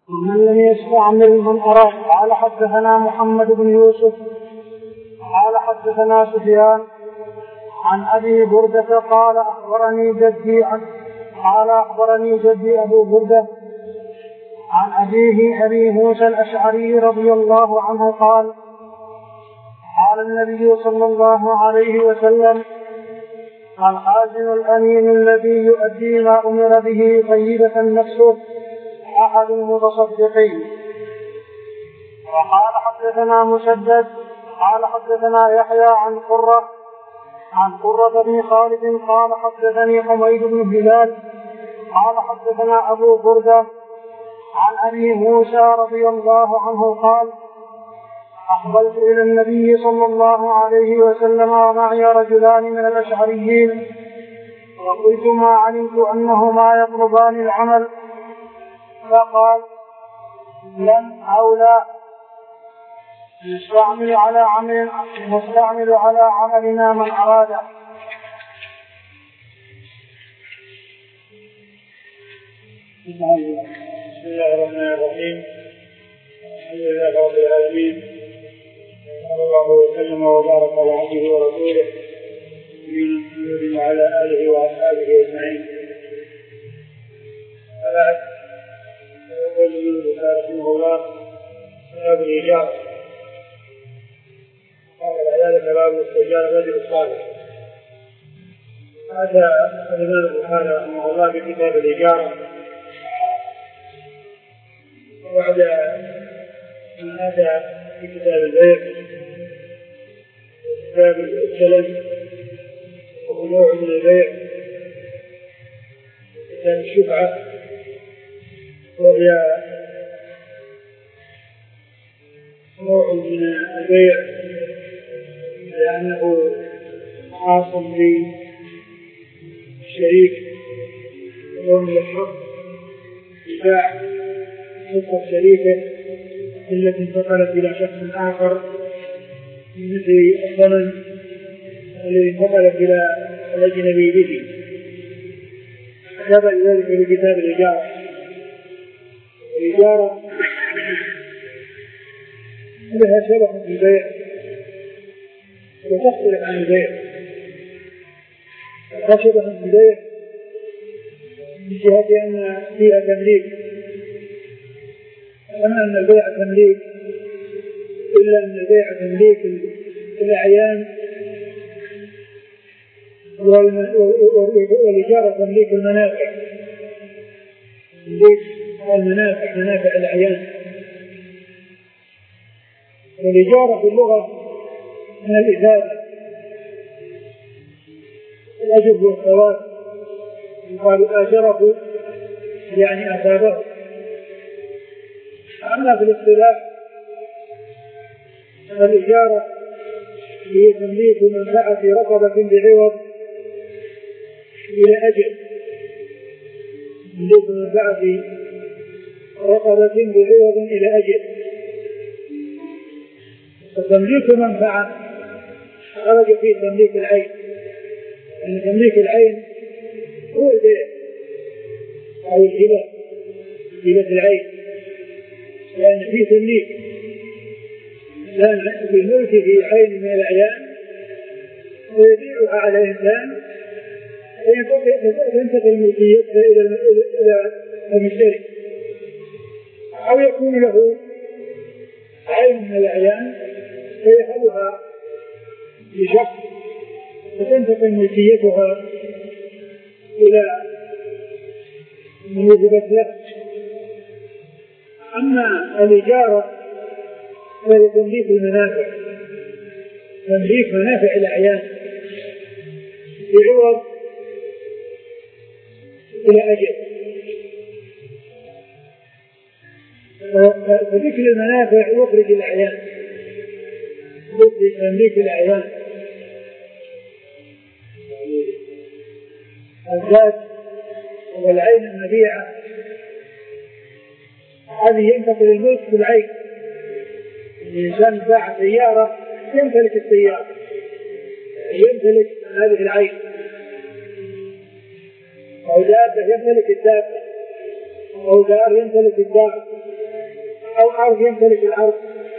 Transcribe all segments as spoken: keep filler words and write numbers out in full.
ومن لم يستعمل من أراد. قال حدثنا محمد بن يوسف قال حدثنا سفيان عن أبي بردة قال أخبرني جدي عن قال أخبرني جدي أبو بردة عن أبيه أبي موسى الأشعري رضي الله عنه قال قال النبي صلى الله عليه وسلم الخازن الأمين الذي يؤدي ما أمر به طيبة نفسه أحد المتصدقين. وقال حدثنا مسدد قال حدثنا يحيى عن قرة عن قرة بن خالد قال حدثني حميد بن هلال قال حدثنا أبو بردة عن أبي موسى رضي الله عنه قال أقبلت إلى النبي صلى الله عليه وسلم ومعي رجلان من الأشعريين وقلت ما علمت أنهما يطلبان العمل، فقال لن أو لا نستعمل على عمل نستعمل على عملنا من أراده. بسم الله الرحمن الرحيم. الحمد لله رب العالمين، صلى الله وسلم وبارك على عبده ورسوله نبينا محمد وعلى آله وأصحابه أجمعين. أبعد أول من رحمه الله باب الإجارة. قال ذلك باب استئجار الرجل الصالح. هذا الإمام البخاري رحمه الله في كتاب الإجارة وبعد أن أتى في كتاب البيع وكتاب السلم ونوع من البيع وكتاب الشفعة وهي نوع من البيع لأنه خاص بالشريك ومن الحق يباع حق الشريكة التي انتقلت إلى شخص آخر مثل الثمن الذي انتقلت إلى الأجنبي به. كتب ذلك لكتاب الإجارة. الإجارة لها شبه في البيع وتختلف عن البيع. لها شبه في البيع من جهة أن فيها تمليك، أما أن البيع تمليك إلا أن البيع تمليك الأعيان والإجارة تمليك المنافع، تمليك المنافع منافع الأعيان. والإجارة في اللغة من الإفادة، الأجر والثواب، يقال آجره يعني أثابه. أما في الاصطلاح الإجارة هي تمليك منفعة رقبة بعوض إلى أجل، تمليك منفعة رقبة بعوض إلى أجل. فتمليك منفعة خرج فيه تمليك العين، يعني تمليك العين هو البيع أو الهبة، هبة العين، لأن يعني فيه تمليك لأن في الملك في عين من الأعيان ويبيعها على إنسان تنتقل ملكيتها إلى المشتري، أو يكون له عين من الأعيان فيأخذها لشخص فتنتقل ملكيتها إلى من وجبت له. أما الإجارة فهي تمليك المنافع، تمليك منافع الأعيان بعوض إلى أجل. فذكر المنافع يخرج الأعيان، يخرج تمليك الأعيان. الذات والعين المبيعة هذه ينتقل الملك بالعين. الإنسان باع سيارة يمتلك السيارة، يمتلك هذه العين، أو دابة يمتلك الدابة، أو دار يمتلك الدار، أو أرض يمتلك الأرض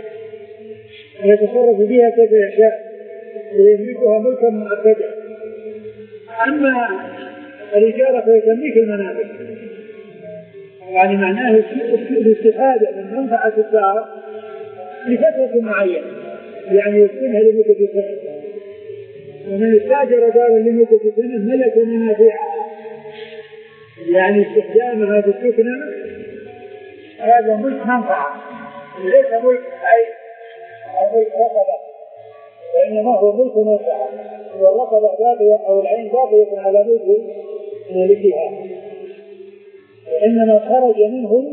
ويتصرف بها كيف يشاء ويملكها ملكا مؤكدا. أما الإجارة فهي تمليك المنافع، يعني معناه الاستفادة من منفعة الدار لفترة معينة، يعني يسكنها لمدة سنة، ومن استأجر دارا لمدة سنة ملك منافعها، يعني استخدامها في السكنة هذا ملك منفعة ليس ملك عين أو ملك رقبة، وإنما هو ملك منفعة، والرقبة باقية أو العين باقية على ملك مالكها، وإنما خرج منه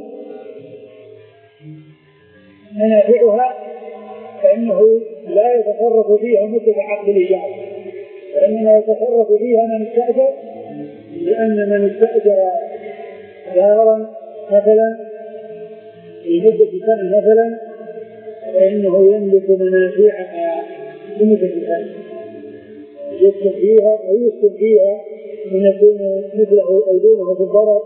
منافعها فإنه لا يتصرف فيها مدة عقد الإجارة، وإنما يتصرف فيها من استأجر، لأن من استأجر دارا مثلا لمدة سنة مثلا فإنه يملك منافعها لمدة سنة، يسكن فيها أو يسكن فيها من يكون مثله أو دونه في الضرر.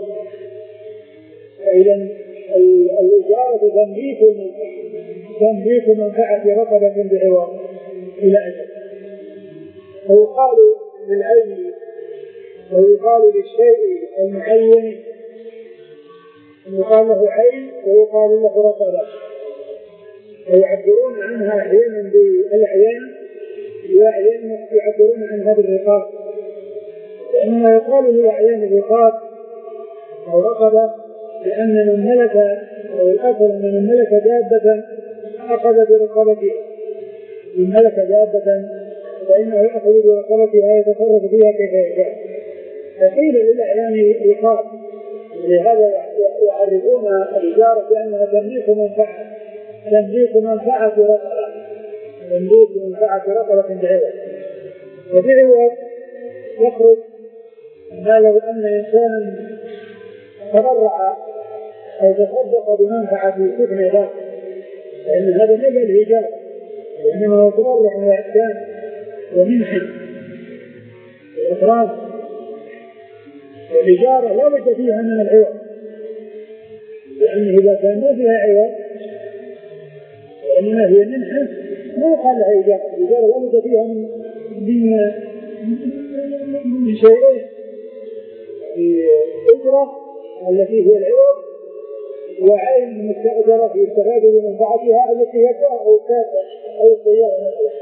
فإذا الإجارة تمليك تمليك منفعة رقبة بعوض إلى أجل. ويقال للعين ويقال للشيء المعين يقال له عين ويقال له رقبة، ويعبرون عنها أحيانا بالأعيان وأحيانا يعبرون عنها بالرقاب، لأنه يقال للأعيان الرقاب أو رقبة لأن من ملك أو الأصل أن من ملك دابة أخذ برقبتها، من ملك دابة فإنه يأخذ برقبتها يتصرف فيها كيف يشاء، فقيل للأعيان رقاب، لهذا يعرفون الإجارة بأنها تمليك منفعة تمليك منفعة رقبة تمليك منفعة رقبة بعوض. وبعوض يخرج ما لو أن إنسانا تبرع أو تصدق بمنفعة سكن ذاته، لأن هذا نجل الإجارة، وإنما هو تبرع وإحسان ومنحن وإكرام. الإجارة لا بد فيها من العوض، لأنه إذا كان ما فيها عوض وإنما هي منحن ما يقال لها إجارة. الإجارة لا بد فيها من من, من شيئين، الأجرة التي هي العوض، وعين مستأجرة يستفاد بمنفعتها التي هي الدار أو الكافة أو السيارة مثلا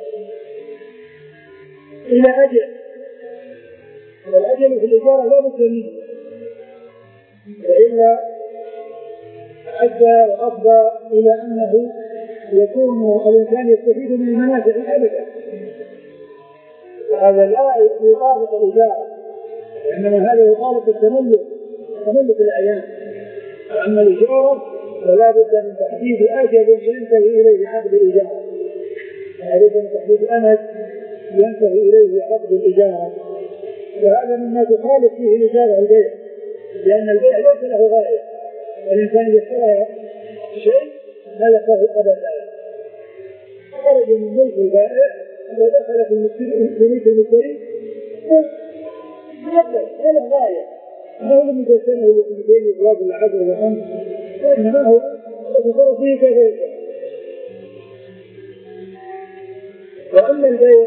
إلى أجل. والأجل في الإجارة لا بد منه، وإلا أدى وأفضى إلى أنه يكون الإنسان يستفيد من المنافع أبدا. هذا لا يطابق الإجارة، إنما هذا يطابق التملك تملك الأعيان. أما الإجارة فلا بد من تحديد أجل ينتهي إليه عقد الإجارة، لا بد من تحديد أمد ينتهي إليه عقد الإجارة، وهذا مما تخالف فيه الإجارة البيع، لأن البيع ليس له غاية. الإنسان يشتري شيء ملكه قبل ذلك، خرج من ملك البائع ودخل في ملك المشتري يقبل، لا له غاية، ما هو من يجسنه لسنتين وثلاث العشر والخمس، وإنما هو يتصرف فيه كيف يشاء. وأما البيع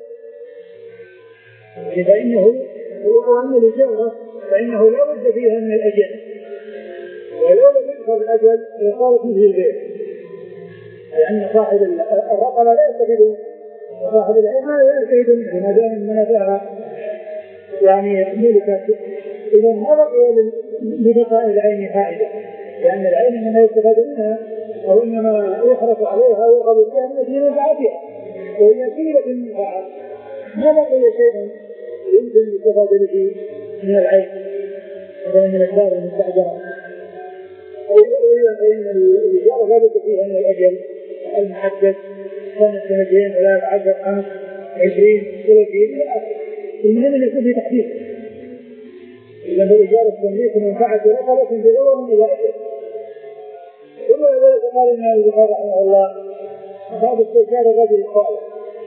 فإنه وأما الإجارة فإنه لا بد فيها من الأجل، ولو لم يدخل الأجل يقال فيه البيع، لأن صاحب الرقبة لا يستفيد وصاحب العين لا يستفيد منه ما دام منافعها يعني ملكة. إذا ما بقي لبقاء العين فائدة، لأن العين إنما يستفاد منها أو إنما يحرص عليها ويقبل بها من أجل منفعتها، وإذا كيلت المنفعة ما بقي شيء يمكن يستفاد به من العين ومن الدار المستأجرة. وإذا فإن الإجارة لا بد فيها من الأجل المحدد، سنة سنتين ثلاث عشر خمس عشرين ثلاثين إلى آخره، المهم أن يكون في تحديد. إذا الإجارة تمليك منفعة رقبة بعوض إلى أجل. ثم ذلك قال الإمام البخاري رحمه الله باب استئجار الرجل الصالح،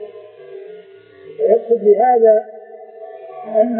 ويقصد بهذا أن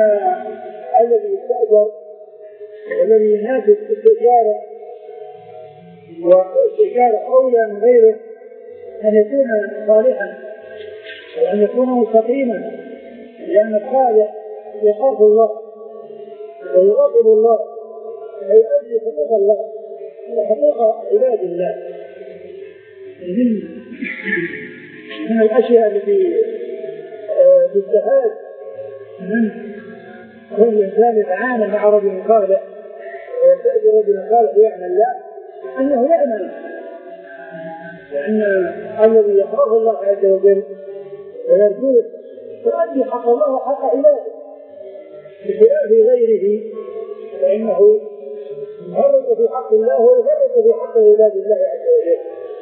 الذي يستأجر والذي ينافس استئجاره واستشارة أولى من غيره أن يكون صالحا وأن يكون مستقيما، لأن الصالح يخاف الله ويراقب الله ويؤدي حقوق الله وحقوق عباد الله. من من الأشياء التي تستفاد من كل إنسان يتعامل مع رجل صالح ويستأجر رجل صالح ويعمل له أنه يأمن، لأن الذي يخاف الله عز وجل ويرجوه يؤدي حق الله وحق عباده، بخلاف غيره فإنه يفرط في حق الله ويفرط في حق عباد الله عز وجل.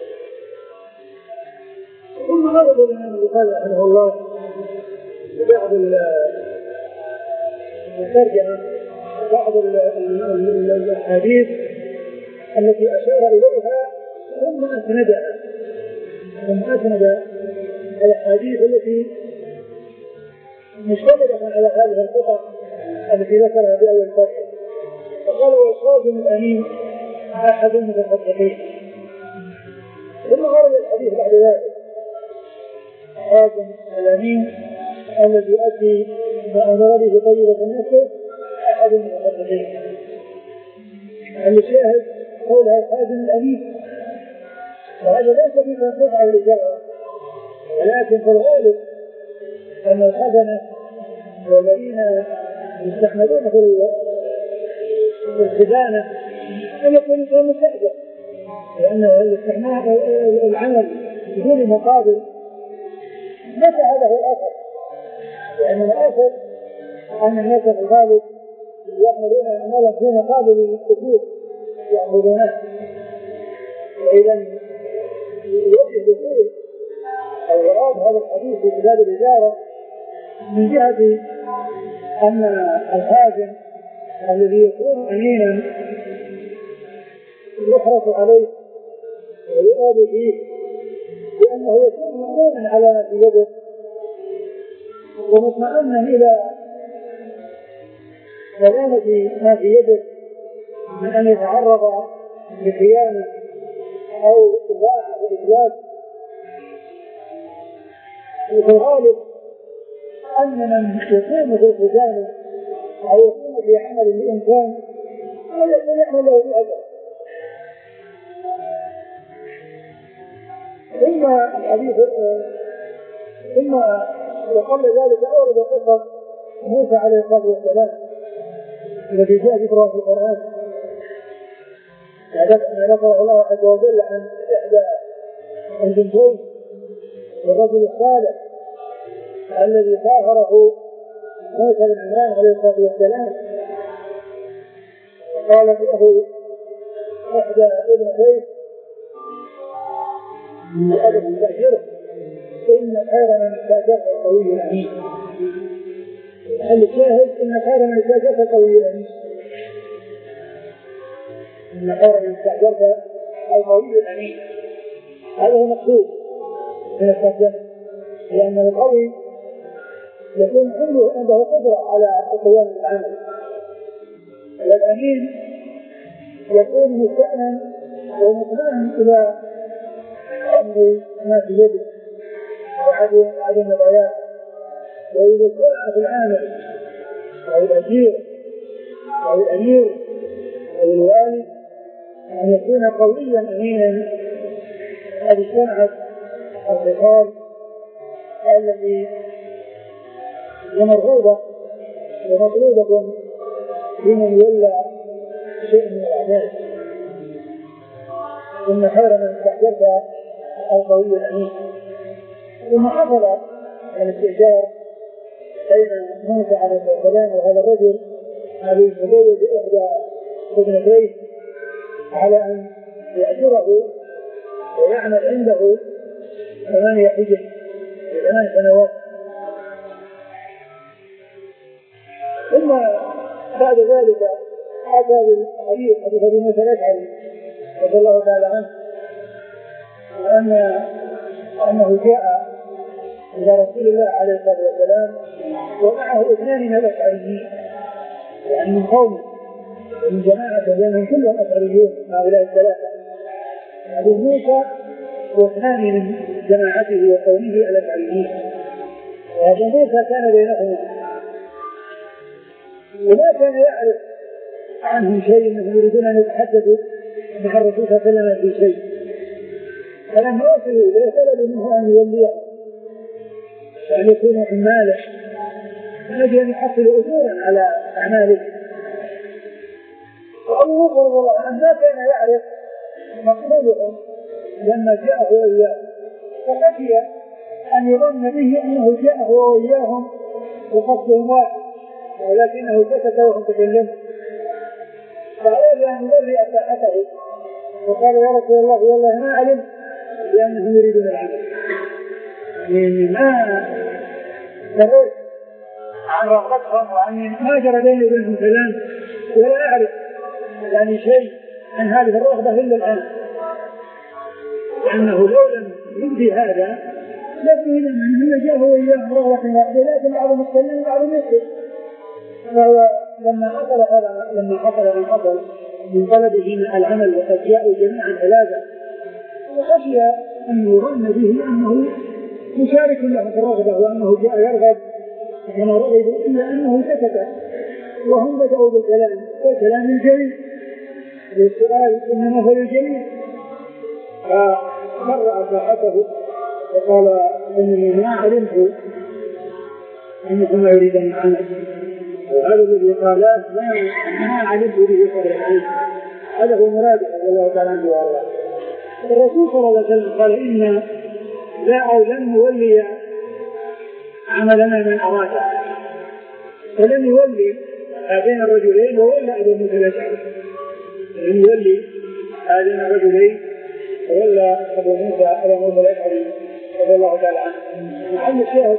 ثم غضب الإمام البخاري رحمه الله ببعض الترجمة بعض الأحاديث التي أشار إليها ثم أسندها ثم أسند الأحاديث التي مشتملة على هذه القطع التي ذكرها في أول الفتح. فقال والخازن الأمين أحد المتصدقين. ثم ورد الحديث بعد ذلك الخازن الأمين الذي يؤدي ما أمر به طيبة النفس أحد المتصدقين. الشاهد قولها الخازن الأمين، وهذا ليس في تنصيص على الإجابة، ولكن في الغالب أن الخزنة والذين يستحملون في الخزانة أن يكون الإنسان مستأجر، لأن الاستعمال العمل بدون مقابل متى هذا هو الأثر، لأن الأثر أن الناس في الغالب يعملون عملا في مقابل الأجور يعملونه. وإذا يوجه دخول أو إراد هذا الحديث في كتاب الإجارة من جهة أن الخازن الذي يكون أمينا يحرص عليه ويؤاب فيه لأنه يكون مأمونا على ما في يده ومطمئنا إلى سلامة ما في يده من أن يتعرض لخيانة أو إضاعة وإفلاس. وفي الغالب أن من يقوم في الخزانة أو يقوم في عمل الإنسان لا يكون يعمل له بأجر. ثم الحديث ثم وقبل ذلك أورد قصة موسى عليه الصلاة والسلام الذي جاء ذكره في القرآن، ما ذكره الله عز وجل عن إحدى البنتين والرجل الصالح الذي سافره موسى بن عمران عليه الصلاة والسلام، قالت له إحدى ابنتيه وأبت استأجره إن خير من استأجرت القوي الأمين. الشاهد إن خير من استأجرت القوي الأمين، إن خير من استأجرت القوي الأمين، هذا هو مقصود من الترجمة، لأن القوي يكون عنده عنده قدرة على القيام بالعمل، والأمين يكون مستأمن ومطمئن إلى أمر ما في يده وعدم عدم الضياع. وإذا كان في العامل أو الأجير أو الأمير أو الوالي أن يكون قويا أمينا قد اجتمعت الخصال التي هي مرغوبة ومطلوبة لمن يولى شيء من الأعداد. ثم خير من استأجرت القوي الأمين. ثم حصل الاستئجار بين موسى عليه السلام وهذا الرجل الذي يتزوج بإحدى ابنتيه على أن يأجره ويعمل عنده ثمانية حجج لثمان سنوات. ثم بعد ذلك أتى بالحديث حديث أبي موسى الأشعري رضي الله تعالى عنه وأن أنه جاء إلى رسول الله عليه الصلاة والسلام ومعه اثنان من الأشعريين، يعني من قومه ومن جماعة لأنهم كلهم أشعريون هؤلاء الثلاثة، أبو موسى واثنان من جماعته وقومه الأشعريين، وأبو موسى كان بينهما وما كان يعرف عنهم شيء انهم يريدون ان يتحدثوا مع الرسول صلى الله عليه وسلم في شيء، فلما وصلوا اليه طلبوا منه ان يوليه وان يكونوا عماله من اجل ان يحصلوا اجورا على اعماله. وابو بكر رضي الله عنه ما كان يعرف مقصودهم لما جاءه واياه، فخشي ان يظن به انه جاءه واياهم وقصدهم واحد، ولكنه سكت وهم تكلموا، فأراد أن يبرئ ساحته وقال يا رسول الله والله ما علمت لأنهم يريدون العمل، يعني ما دريت عن رغبتهم وأني ما جرى بيني وبينهم كلام ولا أعرف يعني شيء عن هذه الرغبة إلا الآن، لأنه لو لم يبدي هذا لفهم أنه جاءه وإياه رغبة واحدة، لكن بعضهم يتكلم وبعضهم يسكت. فلما حصل هذا لما حصل من حصل من طلبه من العمل وقد جاءوا جميعا ثلاثة، وخشي أن يظن به أنه مشارك له في الرغبة وأنه جاء يرغب كما رغبوا، إلا أنه سكت وهم بدأوا بالكلام والكلام الجليل للسؤال إنما هو الجليل، فمرأ ساحته وقال إني ما علمت أنكم يريدون العمل، وهذا الذي قال ما علمت به قبل العلم، هذا هو مراده رضي الله تعالى عنه وارضاه. الرسول صلى الله عليه وسلم قال إن لا أو لن نولي عملنا من أراده، فلن يولي هذين الرجلين وولى أبو موسى الأشعري، لن يولي هذين الرجلين وولى أبو موسى أبو موسى الأشعري رضي الله تعالى عنه. محل الشاهد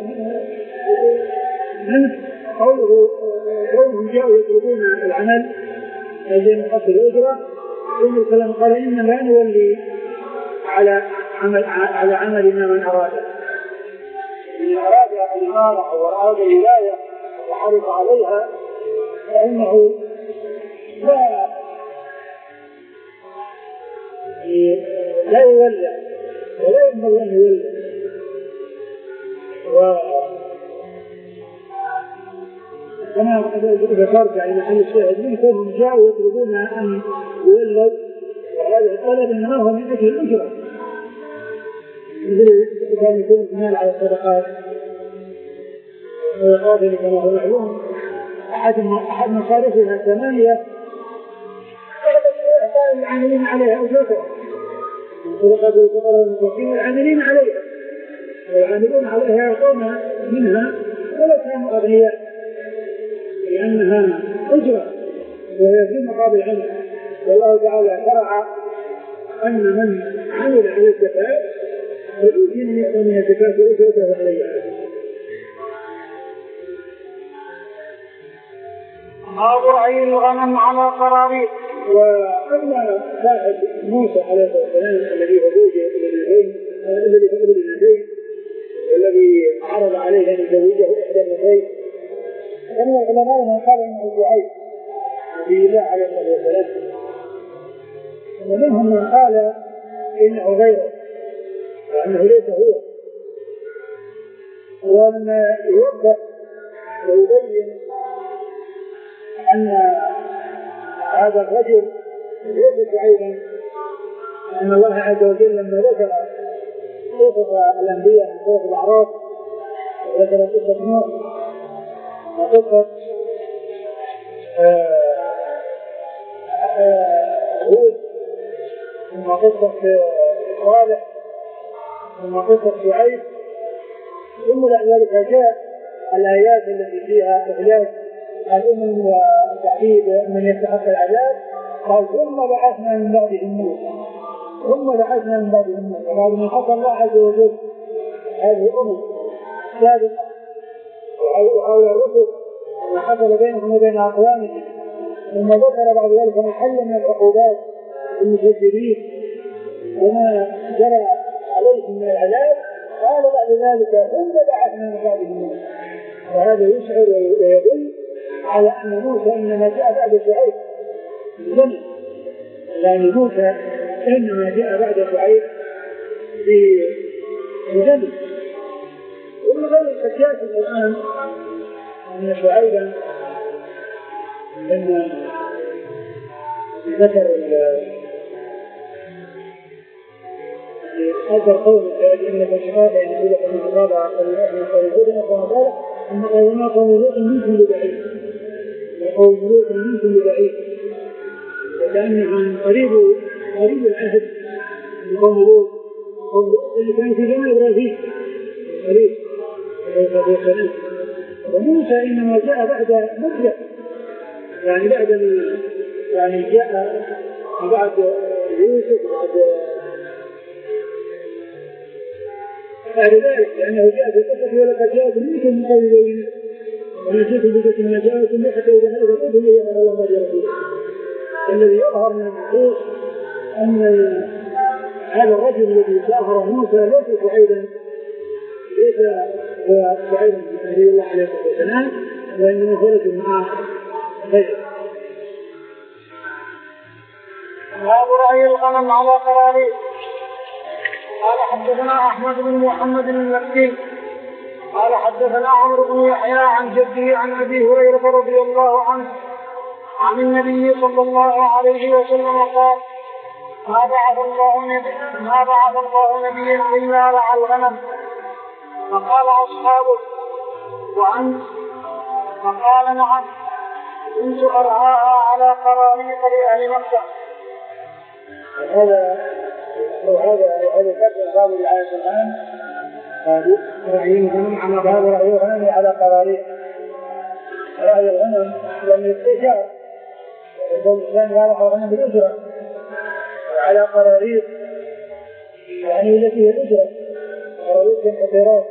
منه قوله قومهم جاءوا يطلبون العمل الذي يحصل الأجرة، ثم الكلام قال إن لا نولي على عمل على عملنا من أراده، إن أراد الإمارة أو أراد الولاية وحرص عليها فإنه لا لا يولى ولا ينبغي أن يولى. كما ذكرت يعني محل الشاهد منكم جاءوا يطلبون أن يولوا، وهذا الطلب إنما هو من أجل الأجرة، مثل كان يكون المال على الصدقات ويقابل كما هو معلوم أحد أحد مصارفها ثمانية العاملين عليها أجرتها، الصدقات والفقراء والمساكين والعاملين عليها، والعاملون عليها يعطون منها ولا كانوا أغنياء، لأنها أجرة وهي في مقابل العمل. والله تعالى شرع أن من عمل على الزكاة فيمكن أن يأخذ من الزكاة أجرته عليها. باب رعي الغنم على قراريط. وأما صاحب موسى عليه السلام الذي فوجئ بالابنتين الذي فقد الابنتين والذي عرض عليه أن يزوجه إحدى ابنتيه، كان العلماء من قال انه شعيب نبي الله عليه الصلاه والسلام، ومنهم من قال انه غيره وانه ليس هو، وان يوضح ويبين ان هذا الرجل ليس شعيبا، ان الله عز وجل لما ذكر قصص الانبياء من سوره الاعراف وذكر قصه نوح وقصة هود ثم قصة صالح ثم قصة شعيب، ثم بعد ذلك جاء الآيات التي فيها إهلاك الأمم وتعذيب من يستحق العذاب، قال ثم بعثنا من بعدهم موسى ثم بعثنا من بعدهم موسى بعد ما حصل الله عز وجل هذه الأمم سابقة وحول الرسل وما حصل بينهم وبين أقوامهم، ثم ذكر بعد ذلك محلا من العقوبات المكذبين وما جرى عليهم من العذاب، قال بعد ذلك ثم بعثنا من بعدهم موسى، وهذا يشعر ويدل على أن موسى إنما جاء بعد شعيب الجنة، لأن موسى إنما جاء بعد شعيب في مجلد. ومن غير الحكايات الآن أن شعيبا إن ذكر هذا القول إن الشقاق يعني يقول أن الرابع فالهدى فقال أن قوما قوم لوط منكم ببعيد وقوم لوط منكم ببعيد لأنهم قريب قريب العهد بقوم لوط قوم لوط اللي كان في جنة إبراهيم قريب عليه وموسى إنما جاء بعد مدة يعني بعد يعني جاء بعد يوسف بعد بعد ذلك لأنه جاء في القصة ولقد جاءت منكم من قوم بينة ونسيت بذات ما جاءكم حتى إذا هلك قلتم يا من الله رسوله. الذي يظهر من النصوص أن هذا الرجل الذي سافر موسى ليس سعيدا ليس هو سعيدا نبي الله عليه الصلاة والسلام وإنما خرج معه غيره. باب رعي الغنم على قراريط. قال حدثنا أحمد بن محمد المكي قال حدثنا عمرو بن يحيى عن جده عن أبي هريرة رضي الله عنه عن النبي صلى الله عليه وسلم قال ما بعث الله نبي ما بعث الله نبيا إلا رعى الغنم. فقال أصحابه وأنت؟ فقال نعم كنت أرعاها على قراريط لأهل مكة. هذا وهذا هذا كتب باب رعاية الغنم هذه رعي الغنم على باب رعي الغنم على قراريط. رعي الغنم لأن التجار يقول الإسلام يعرف الغنم بالأجرة على قراريط يعني التي هي الأجرة قراريط كالقطيرات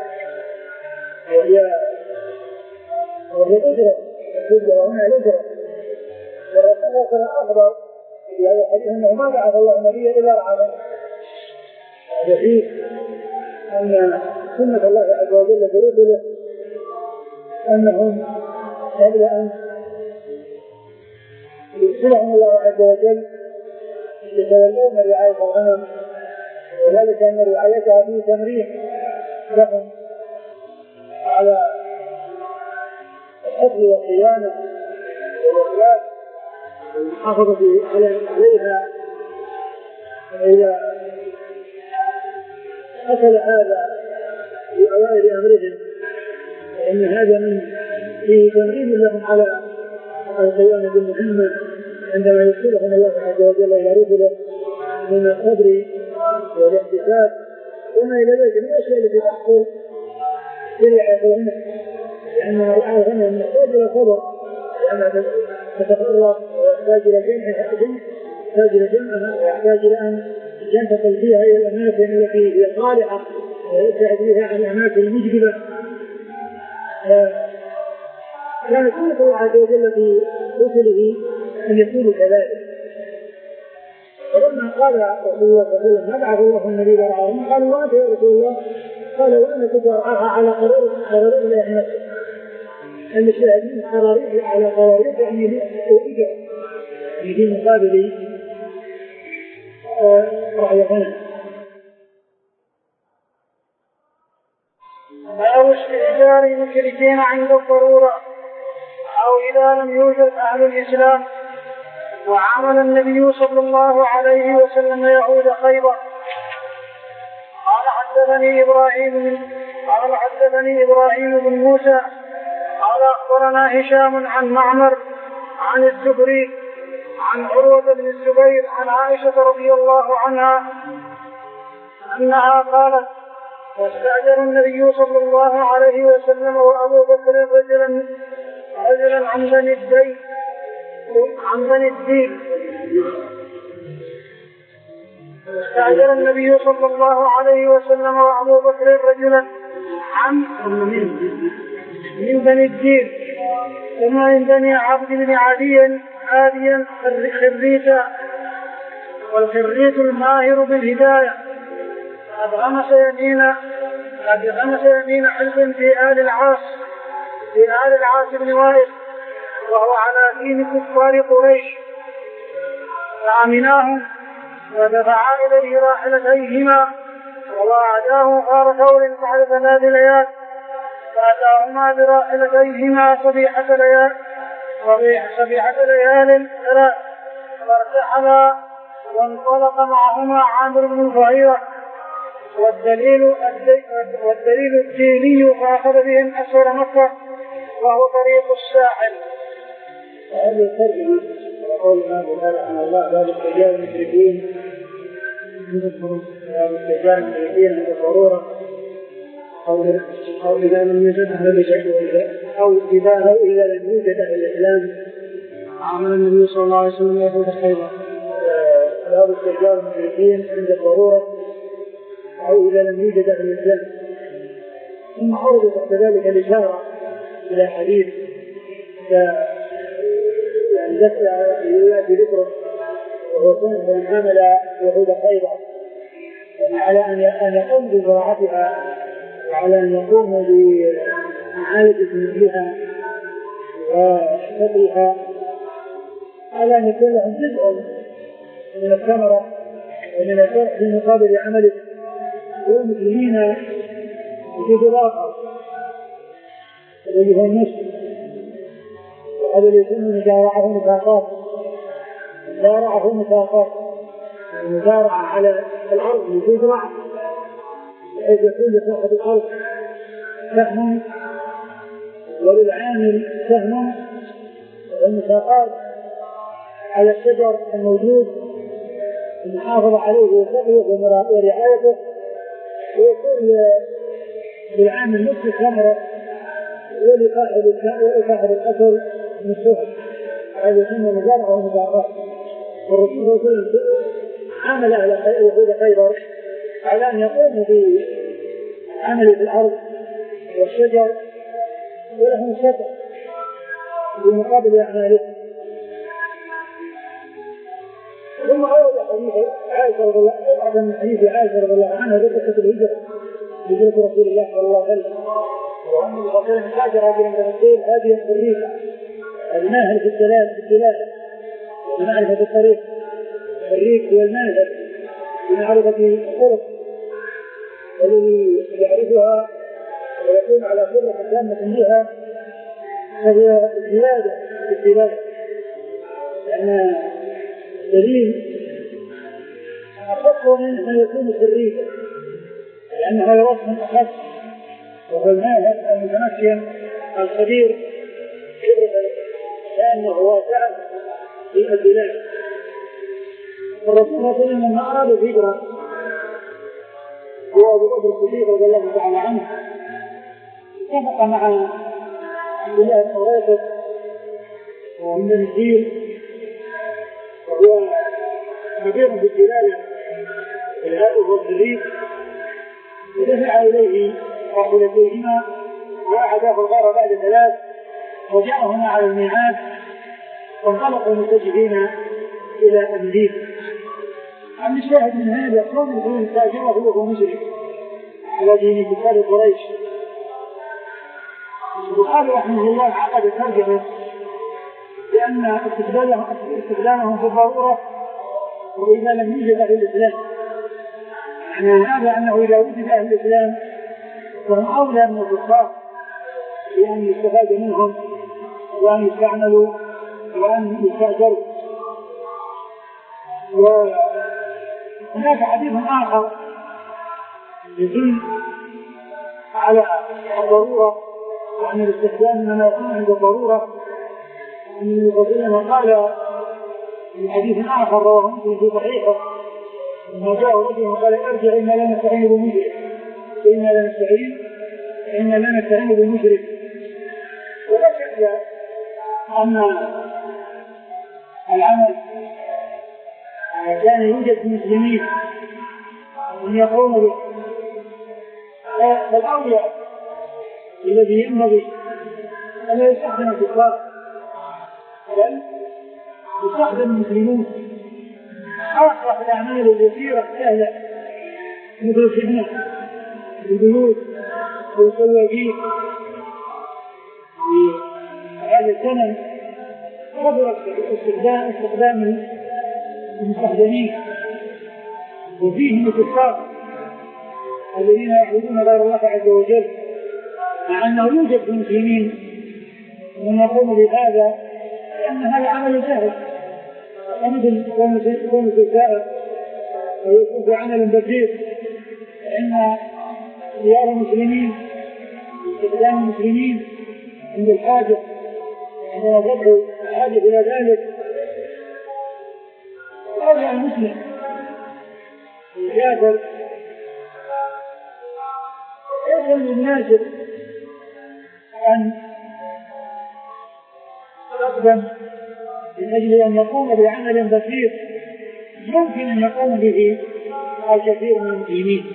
وهي وهي الأجرة الأجرة وهنا الأجرة. والرسول صلى أخبر في هذا الحديث أنه ما بعث الله نبيا إلا رعى غنم. هذا فيه أن سنة الله عز وجل برسله أنهم قبل أن يرسلهم الله عز وجل يتولون رعاية الغنم وذلك أن رعايتها فيه تمرين لهم على الحفظ والصيانة والإخلاص والمحافظة عليها. وإذا حصل هذا في أوائل أمرهم فإن هذا من فيه تمرين لهم على القيام بالمهمة عندما يرسلهم الله عز وجل إلى رسله من الصبر والاحتساب وما إلى ذلك من الأشياء التي تحصل في رعاية الغنم. لأن رعاية الغنم محتاج إلى صبر لأنها تتفرق ويحتاج إلى جمعها يحتاج إلى جمعها ويحتاج إلى أن ينتقل فيها إلى الأماكن التي هي صالحة ويبتعد فيها عن الأماكن المجدبة. كان سنة الله عز وجل في رسله أن يكونوا كذلك. فلما قال رسول الله صلى الله عليه وسلم ما بعث الله النبي رعاهم قالوا وأنت يا رسول الله؟ قال وأنا كنت أرعاها على قراريط قراريط لا يحمل المشاهدين قراريط على قراريط يعني لأجر يعني في مقابل رعي غنم. أو استئجار المشركين عند الضرورة أو إذا لم يوجد أهل الإسلام. وعمل النبي صلى الله عليه وسلم يعود خيبر. قال حدثني إبراهيم قال حدثني إبراهيم بن موسى قال أخبرنا هشام عن معمر عن الزهري عن عروة بن الزبير عن عائشة رضي الله عنها أنها قالت واستأجر النبي صلى الله عليه وسلم وأبو بكر رجلا رجلا عن بني الدين عن بني الدين استأجر النبي صلى الله عليه وسلم وأبو بكر رجلا عن من بني الدين وما من بني عبد بن عدي عاديا خريتا والخريت الماهر بالهداية قد غمس يمين قد غمس يمين حلف في آل العاص في آل العاص بن وائل وهو على دين كفار قريش فأمناهم ودفعا إليه راحلتيهما وواعداه غار ثور بعد ثلاث ليال فأتاهما براحلتيهما صبيحة ليال صبيحة ليال ثلاث فارتحلا وانطلق معهما عامر بن الظهيرة والدليل والدليل الديني فأخذ بهم أسر مكة وهو طريق الساحل. هذا الفرق يقول الإمام البخاري رحمه الله باب التجار المشركين باب التجار المشركين عند الضرورة أو إذا لم يوجد أهل أو إذا إذا لم يوجد أهل الإسلام عمل النبي صلى الله عليه وسلم يقول خيرا. باب التجار المشركين عند الضرورة أو إذا لم يوجد أهل الإسلام. ثم أورد كذلك الإشارة إلى حديث يأتي ذكره وهو كنت من عمل يهود خيبر على أن يقوم بزراعتها وعلى أن يقوموا بمعالجة مثلها وشكلها على أن يكون لهم جزء من الثمرة ومن الفرح في مقابل عمله والمسلمين في ضرافة الذي هو النصر. هذا اللي يسمى مزارعه مساقات مزارعه مساقات المزارعة على الأرض لتزرع بحيث يكون لصاحب الأرض سهم وللعامل سهم والمساقات على الشجر الموجود المحافظة عليه وسقيه ورعايته ويكون للعامل نصف الثمرة ولصاحب الأصل نصفه. هذا يسمى مزارعة ومزارعات. والرسول صلى الله عليه وسلم عمل أهل يهود خيبر على أن يقوموا بعمل في الأرض والشجر ولهم شطر بمقابل أعماله. ثم أورد حديث عائشة رضي الله عنها من حديث عائشة رضي الله عنها ذكرت الهجرة هجرة رسول الله صلى الله عليه وسلم وأن الرسول هاجر رجلا من الرسول هاديا بالريف الماهر في الثلاث في الثلاثة بمعرفة الطريق الريف والماهر بمعرفة الطرق الذي يعرفها ويكون على قدرة تامة بها فهي زيادة في الثلاثة لأن دليل أخف من أن يكون في الريف لأن هذا وصف أخف وهو الماهر المتمكن الخبير لأنه واسع في البلاد. الرسول صلى الله عليه وسلم لما أراد الهجرة هو أبو بكر الصديق رضي الله تعالى عنه اتفق مع عبد الله بن أريكة ومن الدين وهو كبير بالدلالة والهائل والصديق ودفع إليه راحلتيهما وأعداه الغار بعد ثلاث وجاءهما على الميعاد وانطلقوا متجهين إلى أمريكا. عن الشاهد من هذا قوم يقولون تاجره وهو مشرك على دين كفار قريش. البخاري رحمه الله عقد ترجمة لأن استخدامهم في الضرورة وإذا لم يوجد أهل الإسلام يعني هذا أنه إذا وجد أهل الإسلام فهم أولى من الكفار بأن يستفاد منهم وأن يستعملوا وأن يستأجروا. وهناك حديث آخر يدل على الضرورة وأن الاستخدام إنما يكون عند الضرورة أن الرسول قال من حديث آخر رواه مسلم في صحيحه لما جاء رجل وقال ارجع إنا لا نستعين بالمشرك إنا لا نستعين إنا لا نستعين بالمشرك. ولا شك أن العمل كان يوجد في المسلمين أن يقوموا به فالأولى الذي ينبغي أن يستخدم الكفار بل يستخدم المسلمون خاصة في الأعمال اليسيرة السهلة مثل الخدمة في البيوت والسواقين. في هذا الزمن كثرت استخدام استخدام المستخدمين وفيهم الكفار الذين يعبدون غير الله عز وجل، مع أنه يوجد في المسلمين من يقوم بهذا، لأن هذا عمل جاهل، ومثل كون الكفار ويكون في عمل بسيط، لأن ديار المسلمين استخدام المسلمين عند الحاجة عندما تدعو الحاجة إلى ذلك، هذا المسلم يجادل يجب للناس أن يقدم من أجل أن يقوم بعمل بسيط يمكن أن يقوم به الكثير من المسلمين.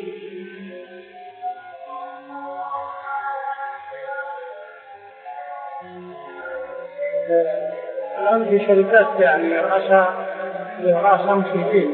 الآن في شركات يعني رأسها رأسها مشركين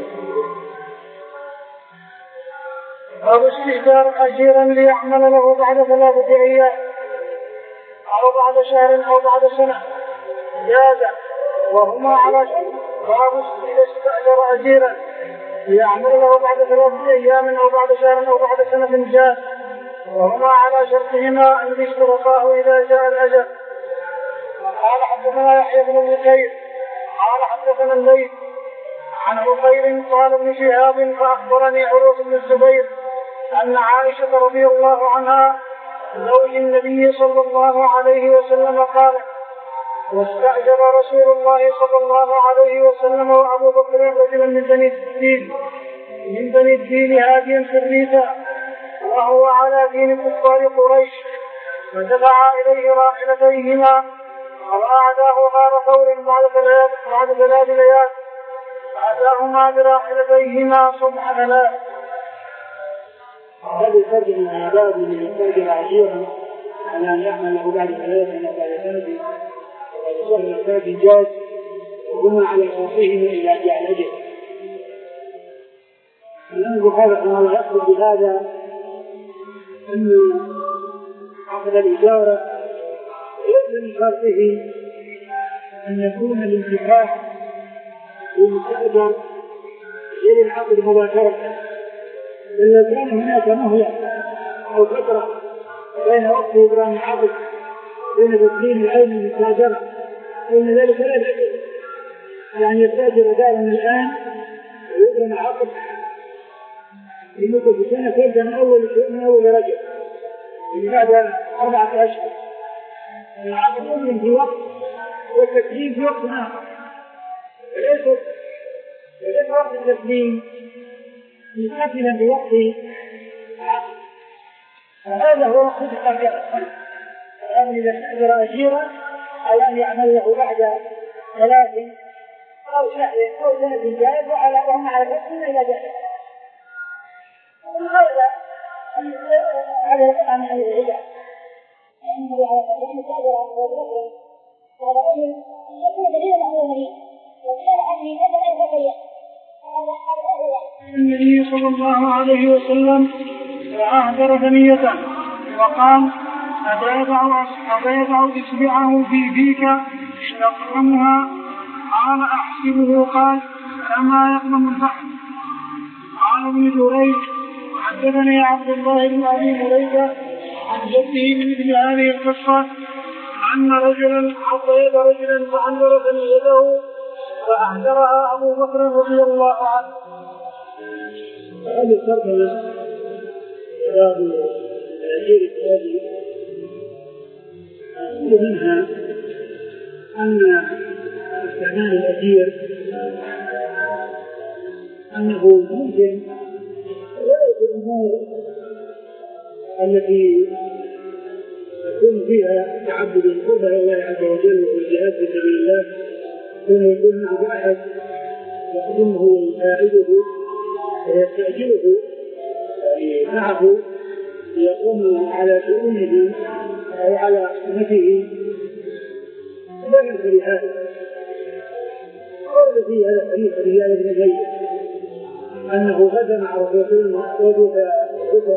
أو استئجار أجيرا ليعمل له بعد ثلاثة أيام أو بعد شهر أو بعد سنة زيادة وهما على شرط. باب إذا استأجر أجيرا ليعمل له بعد ثلاثة أيام أو بعد شهر أو بعد سنة جاز وهما على شرطهما أن يشترطاه إذا جاء الأجل. قال حدثنا يحيى بن بكير قال حدثنا الليث عن عقيل قال ابن شهاب فأخبرني عروة بن الزبير أن عائشة رضي الله عنها زوج النبي صلى الله عليه وسلم قال واستأجر رسول الله صلى الله عليه وسلم وأبو بكر رجلا من بني الدين من بني الدين هاديا خريفا وهو على دين كفار قريش فدفع إليه راحلتيهما وأعداه غار ثور بعد ثلاث ليال فأتاهما براحلتيهما صبح ثلاث. هذا الفرق من العباد من يستأجر عشيرا على أن يعمل له بعد ثلاثة أو بعد سنة ويصير الإنسان جاز وهما على شرطهما إلى جاء الأجل. الإمام البخاري رحمه الله يقصد بهذا أن عقد الإجارة ليس من شرطه أن يكون الانتفاع بالمستأجر غير العقد مباشرة، بل لو كان هناك مهلة أو فترة بين وقت إبرام العقد بين تسليم العين المستأجرة فإن ذلك لا يجوز. يعني يستأجر دارا الآن ويبرم العقد لمدة سنة تبدأ من أول من أول رجل من بعد أربعة أشهر. العقد يبرم في وقت والتسليم في وقت آخر، وليس وليس وقت التسليم مستقبلا بوقت العقد. فهذا هو خطأ كأسفل. الآن إذا استأجر أجيرا على أن يعمل له بعد ثلاث أو شهر أو سنة جاز وعلى وهم على نفسه إلى ذلك. وهذا على الآن على العلاج لأنه على كلام استأجر عن وجهه قال أن يكون دليلا على النبي وكان أبي مثلا زكريا النبي صلى الله عليه وسلم فأحضر ثنيته وقال أتيضع إصبعه في فيك يطعمها؟ قال أحسبه. قال أما يقدم الفحم. قال ابن جريج حدثني عبد الله بن أبي مليكة عن جده من مثل هذه القصة أن رجلا أتيض رجلا فأحضر ثنيته فأحضرها أبو بكر رضي الله عنه. هذه الترجمة باب الأجير الثاني منها أن استعمال الأجير أنه ممكن ولا في الأمور التي يكون فيها تعبد القرب إلى الله عز وجل والجهاد في سبيل الله ثم يكون معه أحد يخدمه ويساعده ويستأجره معه ليقوم على شؤونه أو على سنته لا ينفع لهذا. قال فيه هذا الحديث رجال بن زيد أنه غدا مع رسول وجد خطة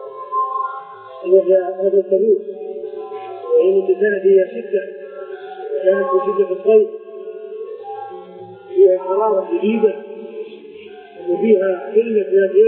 وجد الثلوث وهي متسنة فيها ستة وكانت في شدة الصيف فيها حرارة شديدة وفيها قلة ذات يد،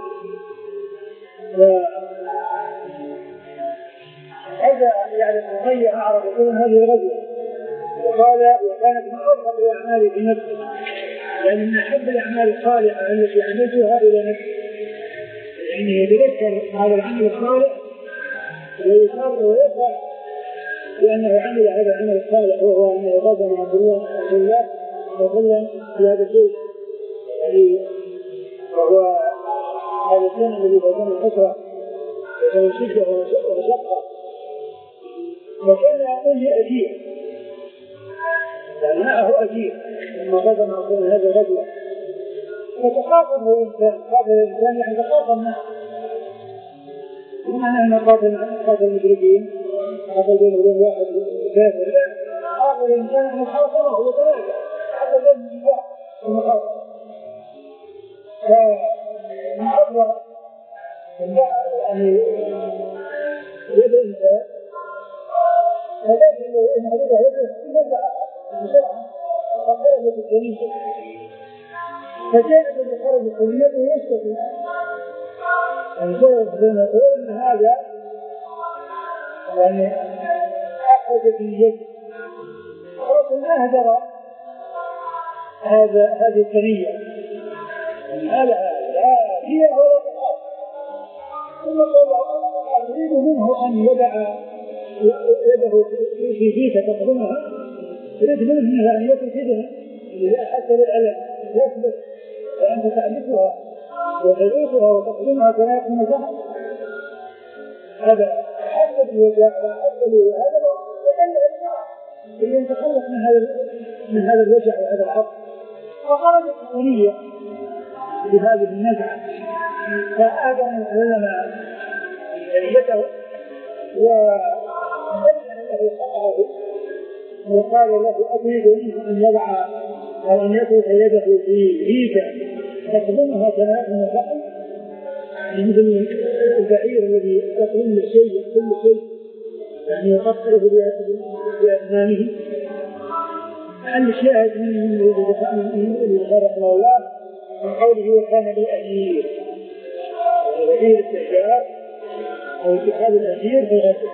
وهذا يعني أمية أعرف يقول هذه غزوة، وقال وكانت من أفضل الأعمال في نفسه، يعني من أحب الأعمال الصالحة التي عملتها إلى نفسه، يعني يتذكر هذا العمل الصالح ويصر ويفرح لأنه عمل هذا العمل الصالح، وهو أنه غزا مع عبد الله عبد الله وظل في هذا الجيش الذي وهو هذا الدين الذي بدون الأسرة وهو شدة ومشقة، وكان يقول لي أجير، يعني معه أجير ثم غزا مع هذا الرجل، فتخاطب الإنسان، قاتل الإنسان يعني تخاطب معه، بمعنى أنه قاتل قاتل المشركين، قاتل بين وبين واحد كافر، لا، قاتل الإنسان مخاطبه وتنازع، هذا لازم يباع المخاطبة. فمحضر يعني يد الإنسان فلازم أن هذا يده ينزع بسرعة وخرجت الكنيسة، فجاء الذي خرج الكنيسة يستطيع أن يقول أن هذا يعني أخرج في اليد ولكن ما هدر هذا هذه الكنية، هذا لا هي ولا تخاف، ثم قال يريد منه أن يدع يده في فيك تقدمها، يريد منه أن يتركها إذا حتى للألم يثبت وأنت تعبثها وتعيشها وتقدمها كما يكون صح، هذا حدد الوجاء وحدد هذا اللي يتخلص من هذا من هذا الوجع وهذا العطف، فخرجت الأمنية بهذه النزعة، فأهدى أن يتعلم نيته وبين له خطأه وقال له أريد منه أن يضع أو أن يترك يده في فيك تقدمها كما يكون صح، مثل البعير الذي يقوم الشيء كل شيء يعني يقطعه بأسنانه. عن الشاهد من الذي رحمه الله من قوله وكان بالأجير، الأجير استئجار أو اتخاذ الأجير في غسل.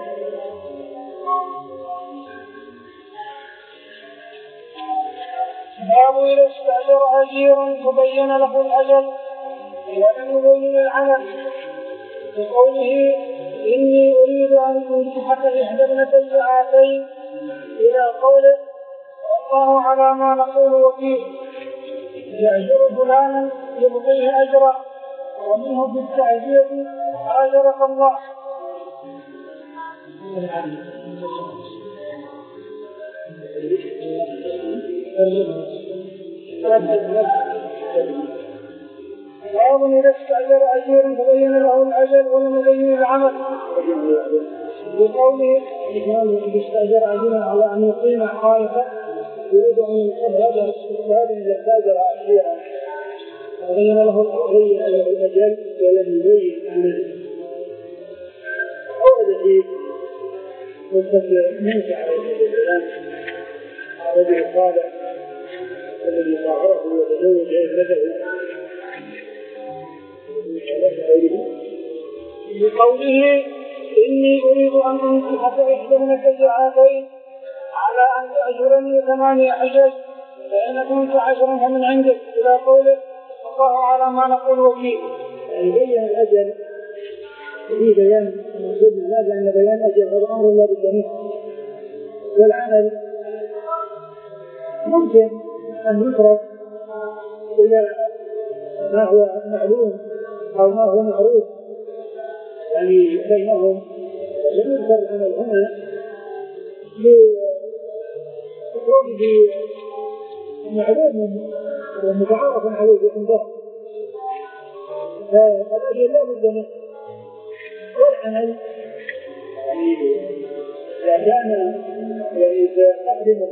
باب إذا استأجر أجير تبين له الأجل ولم يبين العمل، بقوله إني أريد أن أنكحك إحدى ابنتي هاتين إلى قوله والله على ما نقول وكيل، يأجر فلانا يبغيه أجرا ومنه بالتعزية أجرك الله. باب إذا استأجر أجير تبين له الأجل ولم يبين العمل، بقوله إذا استأجر أجيرا على أن يقيم حائطا يريد أن ينقض هذا الاستئجار إذا استأجر أجيرا تبين له الأجل ولم يبين العمل. أول شيء قصة موسى عليه السلام الذي قال الذي طهره وتزوج ابنته بقوله إني أريد أن أنكحك إحدى ابنتي هاتين على أن تأجرني ثمانية حجج فإن كنت عشرا فمن عندك إلى قوله الله على ما نقول وكيل. يعني بين الأجل في بيان المقصود من هذا أن بيان أجل هذا أمر الله بالجميع، والعمل ممكن أن يترك إلى ما هو معلوم أو ما هو معروف يعني بينهم، ويذكر العمل هنا لكونه معلوم ومتعارف عليه عندهم، فالأجل لا بد منه. والعمل يعني إذا كان يعني تقدمه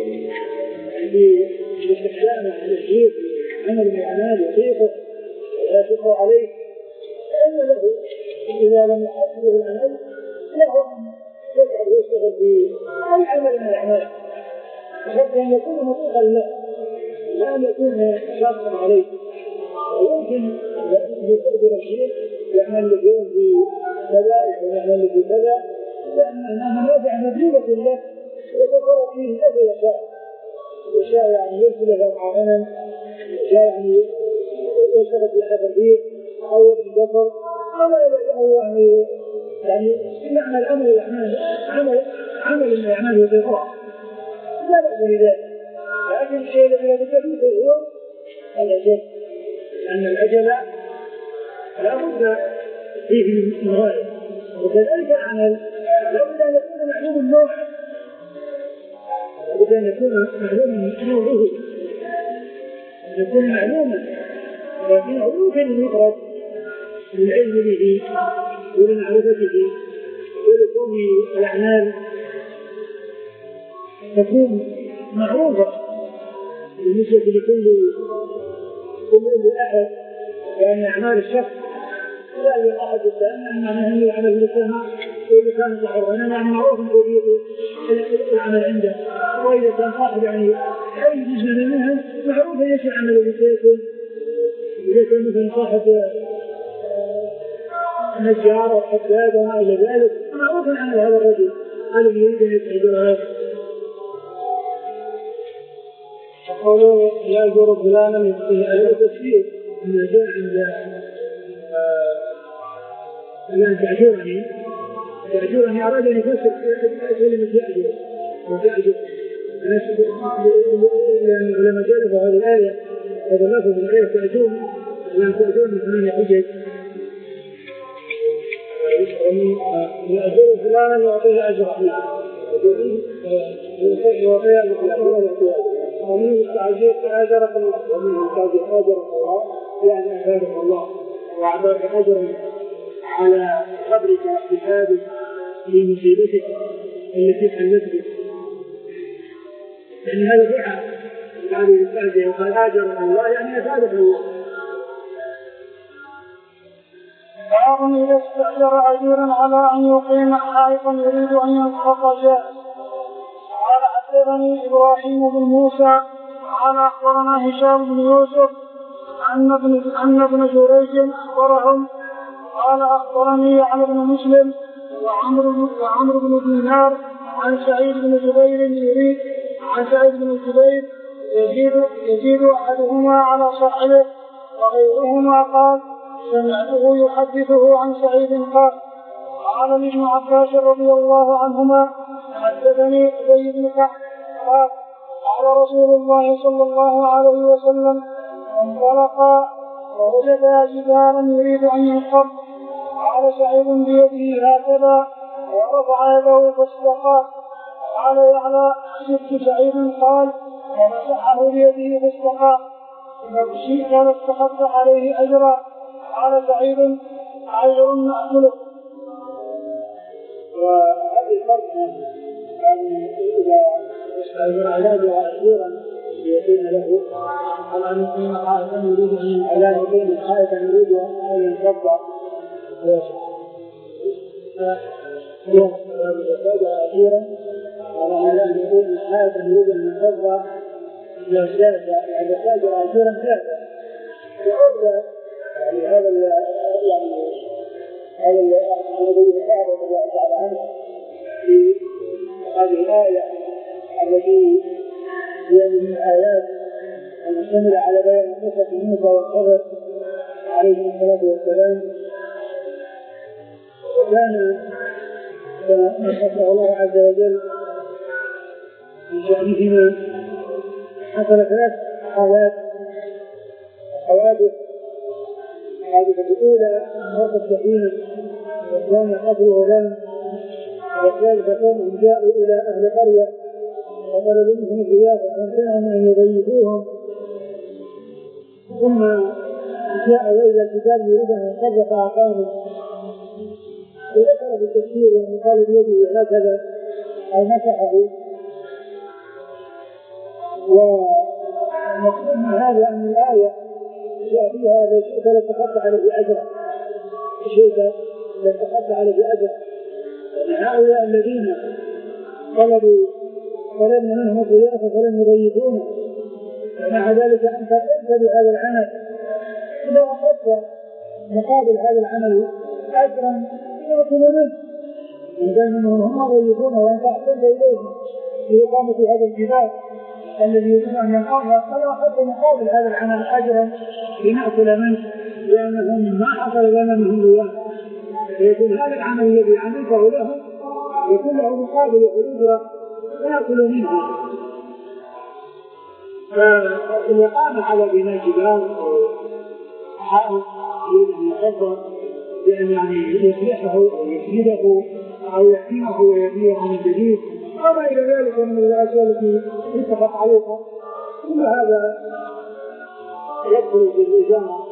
باستخدام التشريف عمل من الأعمال يطيقه ولا تقوى عليه، فإن له إذا لم يحصل العمل له أن يجعل ويشتغل في العمل من الأعمال حتى أن يكون مطيقا له لا أن يكون شاقا عليه. ويمكن يقدر الشيء يعمل لك في كذا ويعمل لك في كذا، لأن منافع مبلوغة له وذكر فيه الأذى يشاء يشاء يعني يرسل له معانا، يشاء يعني يشتغل في حفظيه أو يذكر أو يعني يعني معنى الأمر الأعمال عمل عمل من الأعمال والإقرار لا بأس بذلك. لكن الشيء الذي ذكر فيه هو الأجل، أن الأجل لا بد فيه من غاية، وكذلك العمل لا بد أن يكون معلوم النوع، لا بد أن يكون معلوم نوعه، أن يكون معلوما، لكنه يمكن يدرك للعلم به ولمعرفته ولكون الأعمال تكون معروفة بالنسبة لكل كل أحد، يعني أعمال الشخص لا يؤخذ بالتأمين أن مهم العمل بالسماء وإذا كان صحيحا يعني معروف بوجود العمل عنده، وإذا كان صاحب يعني أي جزء منها معروف ايش العمل الذي سيكون، إذا كان مثلا صاحب نجار أو حداد وما إلى ذلك معروف عن هذا الرجل الذي يريد أن يسعد هذا. قولوا لا يجر فلانا من التفسير أن جاء عند الآن تعجرني تعجرني أراد أن يفسر كلمة يعجر وتعجر لما جلبوا هذه الآية هذا لفظ الآية تعجرني لأن تعجرني ثمانية حجج يأجر فلانا يعطيه أجره يعطيه أجره ومن التعجير أجرك الله، ومن التعجير أجرك الله يعني أجرك الله وأعطاك أجرا على صبرك واحتسابك لمصيبتك التي حلت بك، يعني هذا دعاء يعني التعجير وقال أجرك الله يعني أفادك الله. باب إذا استأجر أجيرا على أن يقيم حائطا يريد أن ينقض جاء. قال حدثني إبراهيم بن موسى قال أخبرنا هشام بن يوسف أن ابن أن ابن جريج أخبرهم قال أخبرني عن ابن مسلم وعمرو وعمرو بن دينار عن سعيد بن جبير يريد عن سعيد بن جبير يزيد يزيد أحدهما على صاحبه وغيرهما قال سمعته يحدثه عن سعيد قال قال ابن عباس رضي الله عنهما حدثني أبي بن كعب قال قال رسول الله صلى الله عليه وسلم انطلقا ووجدا جدارا يريد أن ينقض قال سعيد بيده هكذا ورفع يده فاستقام قال يعلى شفت سعيد قال ومسحه بيده فاستقام لو شئت لاستحق عليه أجرا قال سعيد أجر نأكله. وهذه الفرق يعني إذا استأجر علاجها أجيرا يقيم له على أن يقيم حائطا يريد أن علاج يقيم حائطا يريد أن ينقض فهو استأجر أجيرا على أن يقيم حائطا يريد أن ينقض لو زاد إذا استأجر أجيرا زاد وعد يعني هذا يعني هذا الذي ذكره الله تعالى عنه في هذه الآية التي هي من الآيات المشتملة على بيان قصة موسى والخضر عليه الصلاة والسلام. وكان كما خصه الله عز وجل من شأنهما حصل ثلاث حوادث حوادث الحادثة الأولى موت السفينة، والثانية قتل غلام، والثالثة قوم جاءوا إلى أهل قرية وطلبوا منهم الضيافة فامتنعوا أن يضيفوهم، ثم جاء إلى الكتاب يريد أن ينقض فأعطاهم وذكر بالتفسير أن قال بيده هكذا أو مسحه. ومقصود من هذا أن الآية جاء فيها لو شئت لاتخذت عليه أجرا، شئت لاتخذت عليه أجرا. هؤلاء الذين طلبوا طلبنا منهم الضيافة فلم يضيفونه، مع ذلك أنت قمت بهذا العمل يخشى مقابل هذا العمل أجرا يأكل منه من بين هم يضيفونه وينفعون إليهم في إقامة هذا الجبال الذي يريد أن ينقضها فلا حتى مقابل هذا العمل أجرا لنأكل منه لأنهم ما حصل لنا منهم رياء فيكون هذا العمل الذي عملته لهم يكون له مقابل وأجرة نأكل منه. فالإقامة على بناء جبال حائط يريد أن يحفظ بأن يعني يصلحه أو يسجده أو يحكمه ويبيعه من جديد وما إلى ذلك من الأشياء التي اتفق عليها كل هذا يدخل في الإجارة.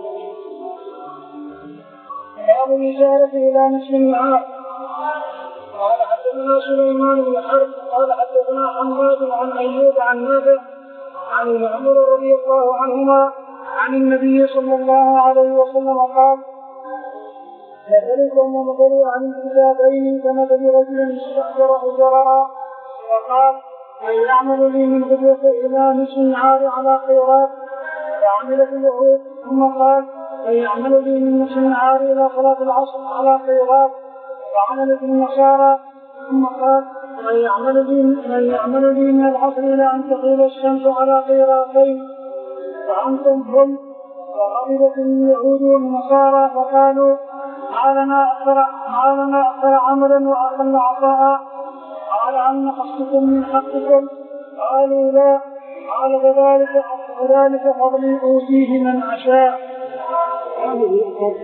باب الإجارة إلى نصف النهار. قال حدثنا سليمان بن حرب قال حدثنا حماد عن أيوب عن نافع عن ابن عمر رضي الله عنهما عن النبي صلى الله عليه وسلم قال: مثلكم ومثل عن الكتابين كمثل رجل استأجر أجراء وقال: من يعمل لي من غدوة إلى نصف النهار على قيراط فعملت اليهود. ثم قال: من يعمل لي من نصف النهار إلى صلاة العصر على قيراط فعملت النصارى. ثم قال: من يعمل لي من يعمل لي من العصر إلى أن تغيب الشمس على قيراطين فأنتم هم. وغضبت اليهود والنصارى فقالوا: ما لنا أكثر عملا وأقل عطاء. قال: هل نقصتكم من حقكم؟ قالوا: لا. قال: فذلك فذلك فضلي أوتيه من أشاء. هذه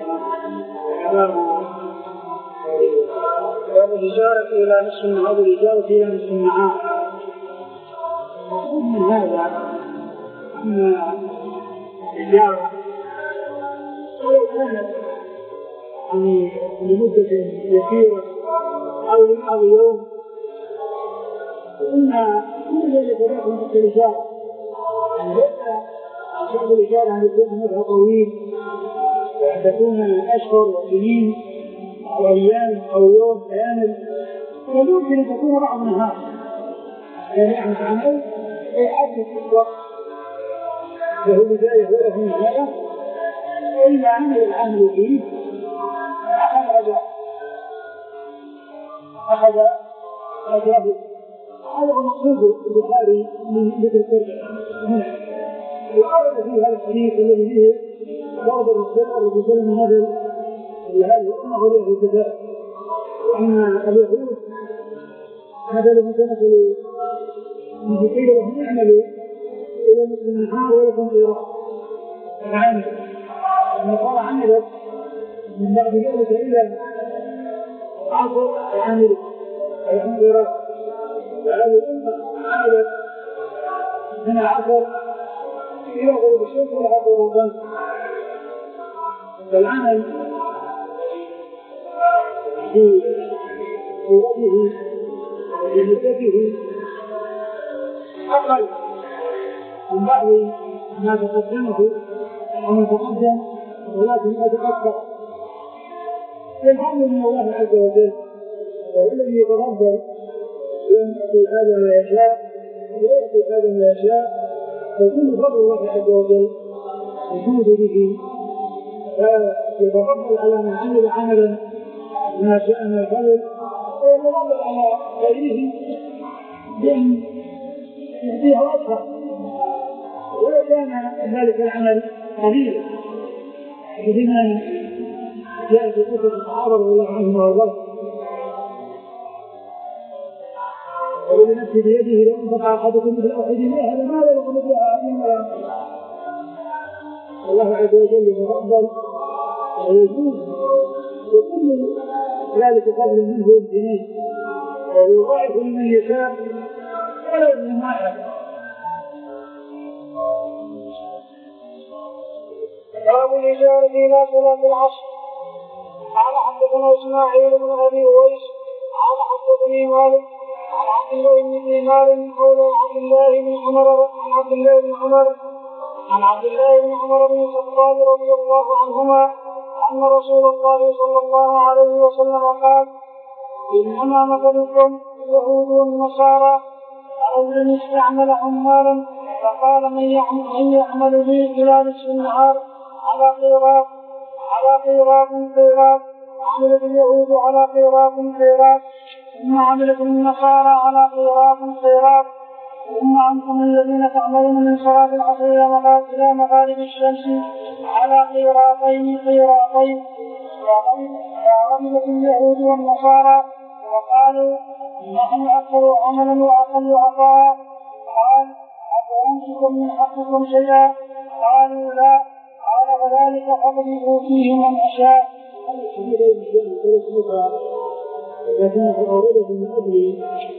باب الإجارة إلى نصف النهار والإجارة إلى نصف النهار. ومن هذا أن الإجارة ولو كانت لمدة يسيرة أو لبعض يوم فإن كل ذلك داخل في الإجارة. يعني ليس أصحاب الإجارة أن يكون مدة طويل وأن تكون أشهر وسنين أو أيام أو يوم كامل بل يمكن أن تكون بعض النهار يعني عن عمل يحدث الوقت له بداية وله نهاية وإذا عمل العمل فيه أخذ أخذ أجابه. هذا هو مقصود البخاري من ذكر الترجمة هنا وقال في هذا الحديث الذي فيه ضرب الرسول الرسول من هذا لهذه الأمة له الكتاب أن اليهود مثلهم كمثل من قيل لهم اعملوا إلى مثل النهار ولكم قيراط فعملوا النصارى عملت من بعد ذلك إلى عصر وعملوا ولكم قيراط وهذه الأمة عملت من العصر إلى غروب الشمس إلى غروب الشمس. فالعمل في صورته وفي مدته أقل من بعض ما تقدمه ومن تقدم ولكن أكثر. الحمد من الله عز وجل وهو الذي يتفضل يعطي هذا ما يشاء ويعطي هذا ما يشاء فكل فضل الله عز وجل يجود به فيتفضل على من عمل عملا ما شاء من الفضل ويتفضل على غيره بأن يعطيه أكثر ولو كان ذلك العمل قليلا بما جاء في قصة الصحابة رضي الله عنهم وارضاهم والذي نفسي بيده لو انفق احدكم مثل احد هذا ما لا يقوم بها احد ولا ينفع. الله عز وجل يتفضل ويجوز وكل ذلك فضل منه امتنان ويضاعف لمن يشاء ولا يظلم احد. باب الإجارة إلى صلاة العصر. قال حدثنا إسماعيل بن أبي أويس قال حدثني مالك عن عبد الله بن دينار قول عبد الله بن عمر عن عبد الله بن عمر عن عبد الله بن عمر بن الخطاب رضي الله عنهما أن رسول الله صلى الله عليه وسلم قال: إنما مثلكم اليهود والنصارى رجل استعمل عمالا فقال: من يعمل لي إلى نصف النهار على قيراط على قيراط قيراط، عملت اليهود على قيراط قيراط، ثم عملت النصارى على قيراط قيراط، ثم أنتم الذين تعملون من صلاة العصر إلى مغارب الشمس على قيراطين قيراطين. وعملت اليهود والنصارى وقالوا نحن أكثر عملا وأقل عطاء. قال أفأنتم من حقكم شيئا؟ قالوا لا. قال وذلك فضلي أوتيه من أشاء. لكن أورده من أجل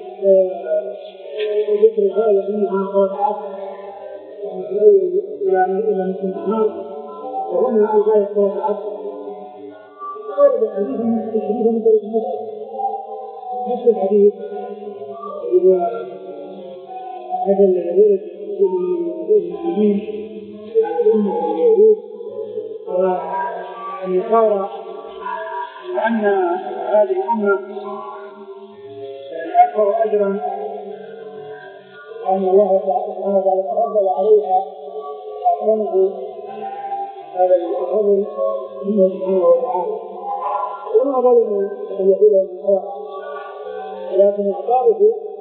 ذكر هذا منها صلاة العصر يعني إلى النهار وهم في غاية صلاة العصر. ورد الحديث من الحديث من طريق مسلم نفس الحديث هو هذا الذي ورد المسلمين أمة اليهود والنصارى أن هذه الأمة أكثر أجرا وأن الله سبحانه وتعالى تفضل عليها وأكرمه هذا الفضل منه سبحانه وتعالى. وما ظلموا اليهود والنصارى ولكن اعطاؤه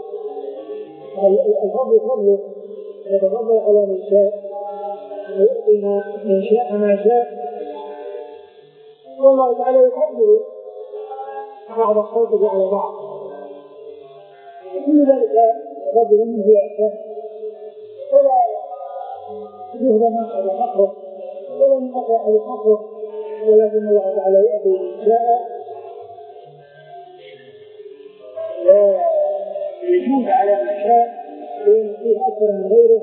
الفضل فضله يتفضل على من شاء ويعطي من شاء ما شاء. والله تعالى يفضل بعض الخلق على بعض وكل ذلك رجل منه يحسن ولا يهدى من على حقه ولا من أقوى على حقه، ولكن الله تعالى يأتي من شاء ويجود على من شاء ويعطيه أكثر من غيره.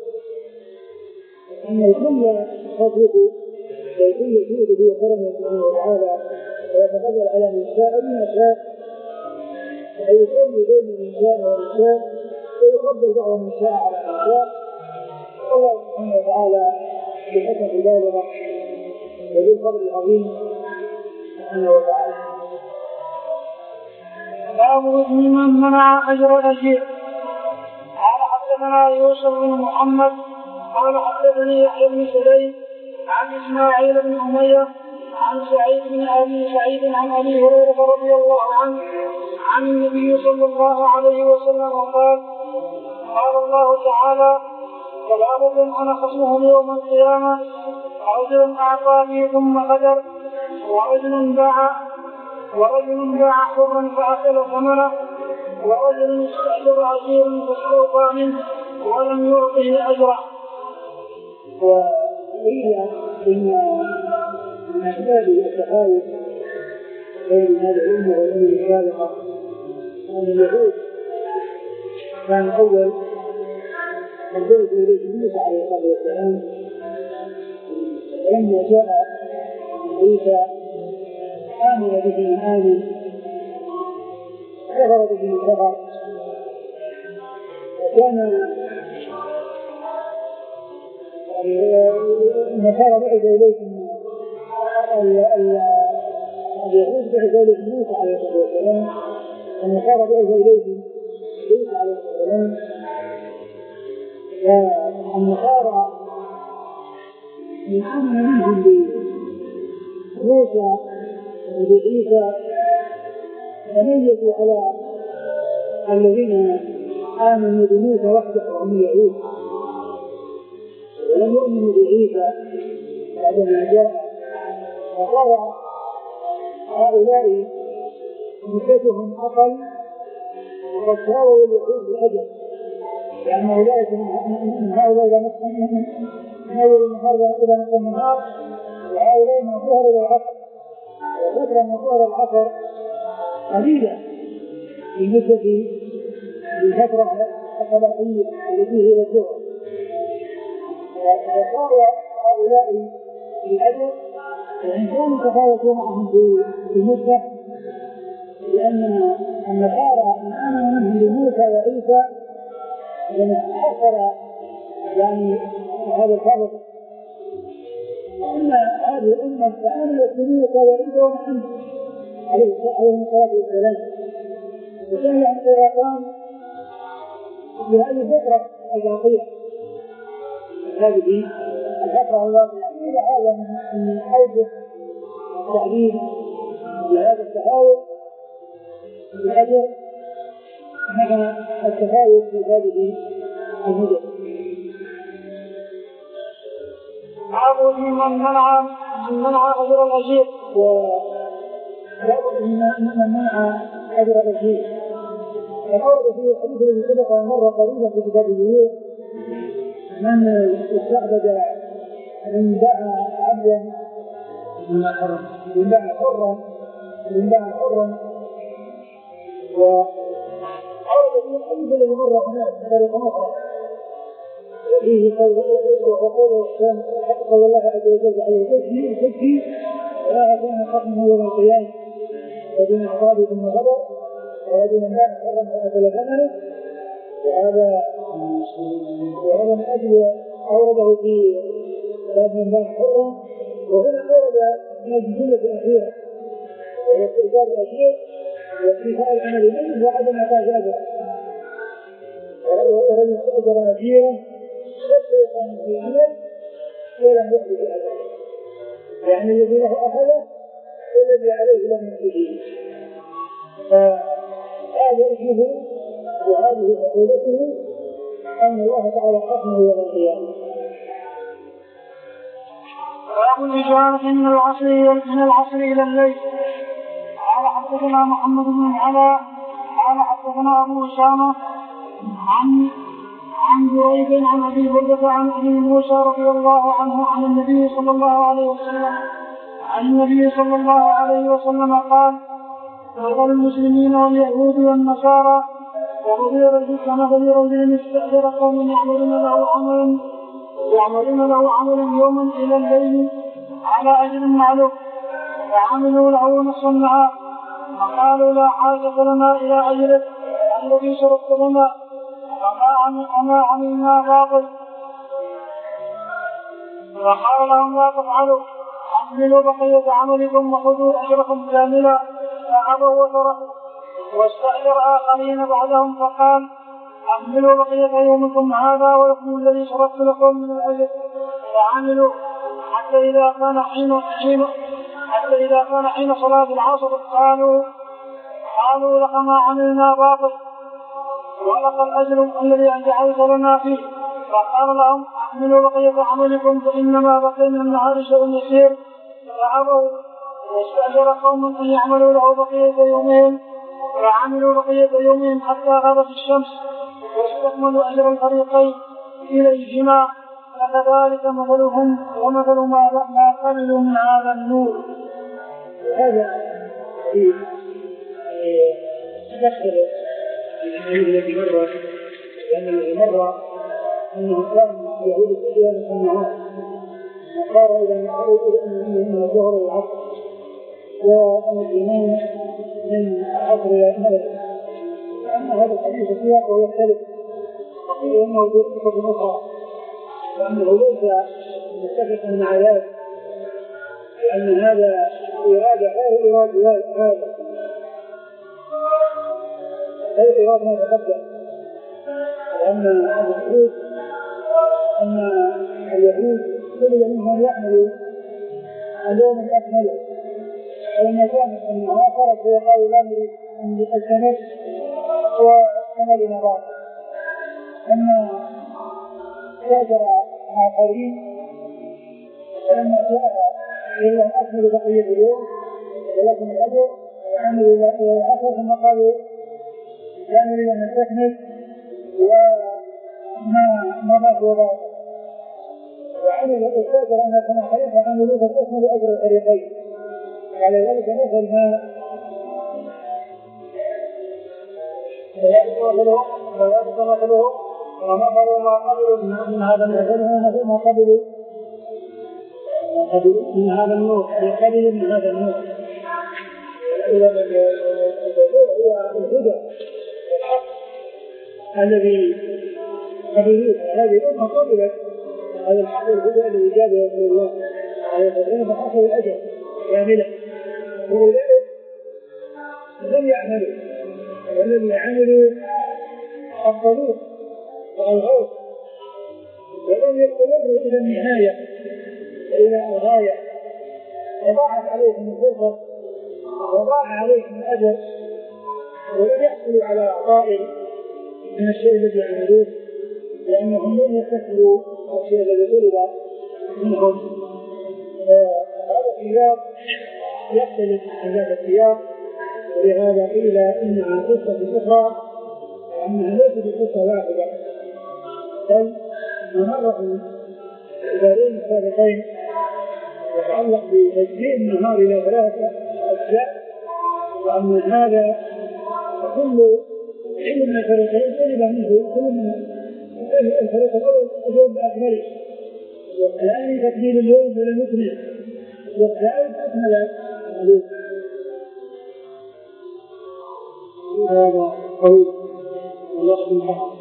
أن الكل فضله وكل جوده وكرمه سبحانه وتعالى ويتفضل على من شاء بما شاء ويسمي بين من شاء ومن شاء ويفضل بعض من شاء على من شاء. الله سبحانه وتعالى بحكمة بالغة وبالفضل العظيم سبحانه وتعالى. باب من منع أجر الأجير. قال حدثنا يوسف بن محمد قال حدثني يحيى بن سليم عن إسماعيل بن أمية عن سعيد بن أبي سعيد عن أبي هريرة رضي الله عنه عن النبي صلى الله عليه وسلم قال قال الله تعالى ثلاثة أنا خصمهم يوم القيامة رجل أعطاني ثم قدر ورجل باع ورجل باع حرا فأكل ثمنه ورجل استأجر عسيرا فاستوفى منه ولم يعطه أجره. وقيل إن من أسباب التفاوت بين هذه الأمة والأمة السابقة أن اليهود كان أول البعث إليه موسى عليه الصلاة والسلام، ولما جاء عيسى آمن به من آمن كفر به من كفر. وكان النصارى بعث إليهم اليهود بعث إليهم موسى عليه الصلاة والسلام، النصارى بعث إليهم عيسى عليه الصلاة والسلام. والنصارى من آمن منهم بموسى وبعيسى تميزوا على الذين آمنوا بموسى وحده وهم يعود ولم يؤمنوا بعيسى بعدما جاء. وصار هؤلاء مدتهم أقل وقد ساووا اليهود بأجل، لأن أولئك من هؤلاء من أول النهار إلى نصف النهار وهؤلاء من الظهر إلى العصر، وفترة من الظهر العصر قليلة بالنسبة للفترة الصباحية التي هي إلى الظهر. وصار هؤلاء بالأجل وإن كانوا تفاوتوا معهم في المدة، لأن النصارى من آمن منهم بموسى وعيسى لم حصر يعني هذا الفرق. وأن هذه الأمة فآمنت بموسى وعيسى ومحمد عليه الصلاة والسلام، وكان لهم قراطان في هذه الفترة الباقية. هذه الفترة الواقعة إلى هذا من أوجه التعليم لهذا التفاوت في الأجر مع التفاوت في هذه المدن. باب في من منع من منع أجر الأجير، وباب من منع أجر الأجير فورد في الحديث الذي سبق مرة قريبا في كتاب البيوع من استعبد من باع عبدا من باع حرا من باع حرا وورد في الحديث الذي مر هناك بطريقة أخرى وفيه وقوله قول الله عز وجل عليه تكفي تكفي ولا كان حكمه يوم القيامة وبين عقابه ثم غضب وهذا من باع حرا فأكل ثمنه وهذا وهذا من أجل أورده في باب من باع حرا. وهنا أورد من الجملة الأخيرة وهي استئجار الأجير واكتفاء العمل منه وعدم إعطاء أجره. ورجل استأجر أجيرا شرطا في العمل ولم يحدث أجره، يعني الذي له أخذه والذي عليه لم يحدثه، فهذا اسمه وهذه عقوبته أن الله تعالى حكمه يوم القيامة. باب الإجارة من العصر من العصر إلى الليل. قال حدثنا محمد بن علاء قال حدثنا أبو أسامة عن عن جريج عن أبي بردة عن أبي موسى رضي الله عنه عن النبي صلى الله عليه وسلم عن النبي صلى الله عليه وسلم قال: بغى المسلمين واليهود والنصارى وغير رجل كمثل رجل استأجر قوم يعملون له عملا يعملون له عملا يوما إلى الليل على أجر معلوم فعملوا له نصف النهار فقالوا: لا حاجة لنا إلى أجرك الذي شرطت لنا وما عملنا باطل. فقال لهم: لا تفعلوا، أحملوا بقية عملكم وخذوا أجركم كاملا. فأبوا وتركوا. واستأجر آخرين بعدهم فقال: أحملوا بقية يومكم هذا ويكم الذي شرطت لكم من الأجر. فعملوا حتى إذا كان حين حين حتى إذا كان حين صلاة العصر قالوا قالوا لك ما عملنا باطل ولك الأجر الذي جعلت لنا فيه. فقال لهم: أحملوا بقية عملكم فإنما بقي من النهار شيء يسير. فأبوا. واستأجر قوم أن يعملوا له بقية يومهم فعملوا بقية يومهم حتى غابت الشمس واستكملوا أجر الفريقين إليهما. فكذلك مثلهم ومثل ما قبلوا من هذا النور. هذا يدخل الذي مر لأن الذي مر أنه كان يهود الإسلام في النهار وقال إلى أن الظهر والعصر والمسلمون من العصر إلى المغرب. فأما هذا الحديث سياقه يختلف وقيل إنه ذو صفة أخرى وأنه ليس متفقا مع ذلك لأن هذا إرادة غير إرادة هذا غير إرادة ما تقدم. لأن المقصود أن اليهود طلب منهم يعملوا اليوم الأكمل ولما كان النهار خرج وقالوا لا نريد أن الشمس وكمل نظام. أما تاجر آخرين فلما جاء إلا أن أكملوا بقية اليوم ولكن الأجر وعملوا إلى العصر ثم قالوا لا نريد أن نستكمل وما مضى وضعه وعمل التاجر أن كما حديث عملوا فاستكملوا أجر الفريقين. على ذلك مثل ما ويأتي مثله ومثل ما قبلوا من هذا مثل ما قبلوا من هذا النور يقبلوا من هذا النور. هو الهدى الحق الذي قبلوه. هذه الأمة قبلت هذا الحق الهدى الذي جابه رسول الله عليه الصلاة والسلام فحصلوا الأجر كاملا. ولذلك لم يعملوا ولم يعملوا الطريق والغوث ولم يستمروا إلى النهاية إلى الغاية وضاعت عليهم الفرصة وضاع عليهم الأجر ولم يحصلوا على عطاء من الشيء الذي يعملوه لأنهم لم يستكبروا الشيء الذي طلب منهم. هذا السياق يختلف عن ذاك السياق، ولهذا قيل إنها قصة أخرى وأنها ليست قصة واحدة، بل نمر في البابين السابقين يتعلق بتجزيء النهار إلى ثلاثة أجزاء، وأن هذا كل علم من الفريقين طلب منه كل من الفريق الأول اليوم بأكمله، والثاني تكميل اليوم ولم يكمل، والثالث أكمل اليوم. هذا قول الله سبحانه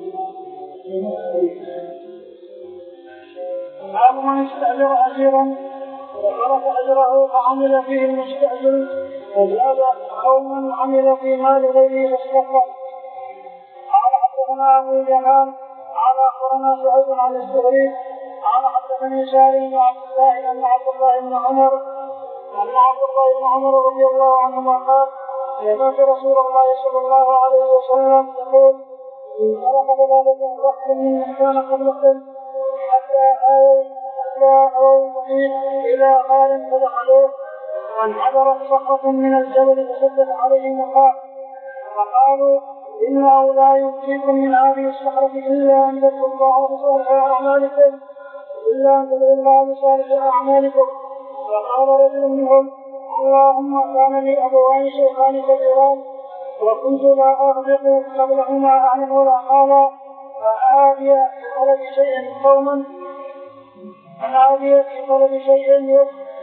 باب من استأجر أجيرا وصرف أجره فعمل فيه المستأجر وزاد أو من عمل في مال غيره فاستغفر. قال حدثنا أبو اليمان قال أخبرنا سعيد عن الزهري قال حدثني سالم بن عبد الله أن عبد الله بن عمر أن عبد الله بن عمر رضي الله عنهما قال سمعت رسول الله صلى الله عليه وسلم يقول إن خلق ضلالة رحم من كان قبلكم حتى آووا حتى آووا المحيط إلى غار فدخلوه وانحدرت صخرة من الجبل فسدت عليهم وقال فقالوا إنه لا يمكنكم من هذه الصخرة إلا أن تدعوا الله بصالح أعمالكم إلا أن تدعوا الله بصالح أعمالكم. فقال رجل منهم اللهم كان لي أبوان شيخان كبيران وكنت لا أغرق قبلهما أعلم ولا حالا فآتي في طلب شيء قوما فآتي في طلب شيء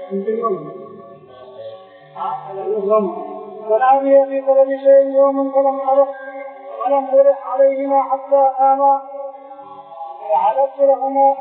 فآتي في طلب شيء يوما فلم أرح ولم أرح عليهما حتى آما فعلت لهما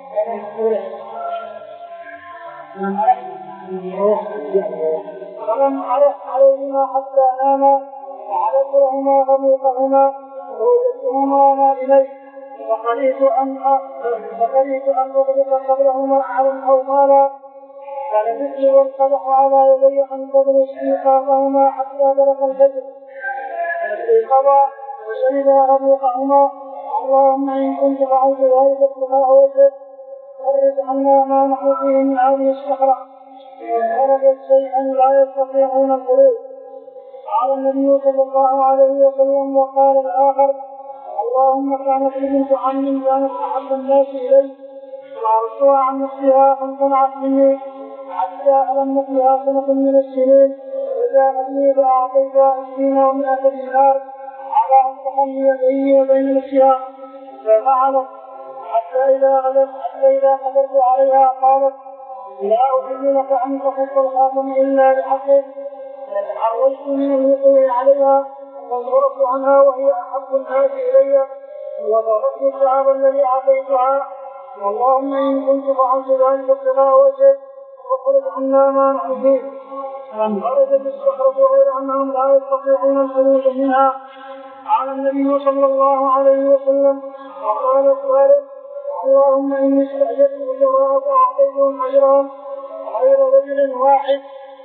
فلم أرح عليهما حتى آما فعلت لهما غموقهما ووجدتهما ما إليه فقريت أن فقريت أن أغلق قبلهما أحدا أو مالا فلبثت والقدح على يدي أن تدري استيقاظهما حتى بلغ الفجر فاستيقظا وشهدا غموقهما اللهم إن كنت فعلت ذلك ابتغاء وجهك فرج عنا ما نحن فيه من هذه الصخرة إن خرجت شيئا لا يستطيعون الخروج. قال النبي صلى الله عليه وسلم وقال الآخر اللهم كانت لي بنت عم كانت أحب الناس إلي فعرضتها عن نفسها فامتنعت مني حتى ألمت لها سنة من السنين فجاءت لي فأعطيتها عشرين ومائة دينار على أن تخلي بيني وبين نفسها ففعلت حتى إذا غدت حتى إذا قدرت عليها قالت لا أحل لك أن تحط الخاتم إلا بحقه فتحرجت من الوقوع عليها فانصرفت عنها وهي أحب الناس إلي وضربت الشعب الذي أعطيتها اللهم إن كنت فعلت ذلك ابتغاء وجهك فاخرج عنا ما نحن فيه. فانخرجت الصخرة غير أنهم لا يستطيعون الخروج منها. قال النبي صلى الله عليه وسلم وقال الثالث اللهم إني استأجرت أجراء فأعطيتهم أجرهم غير رجل واحد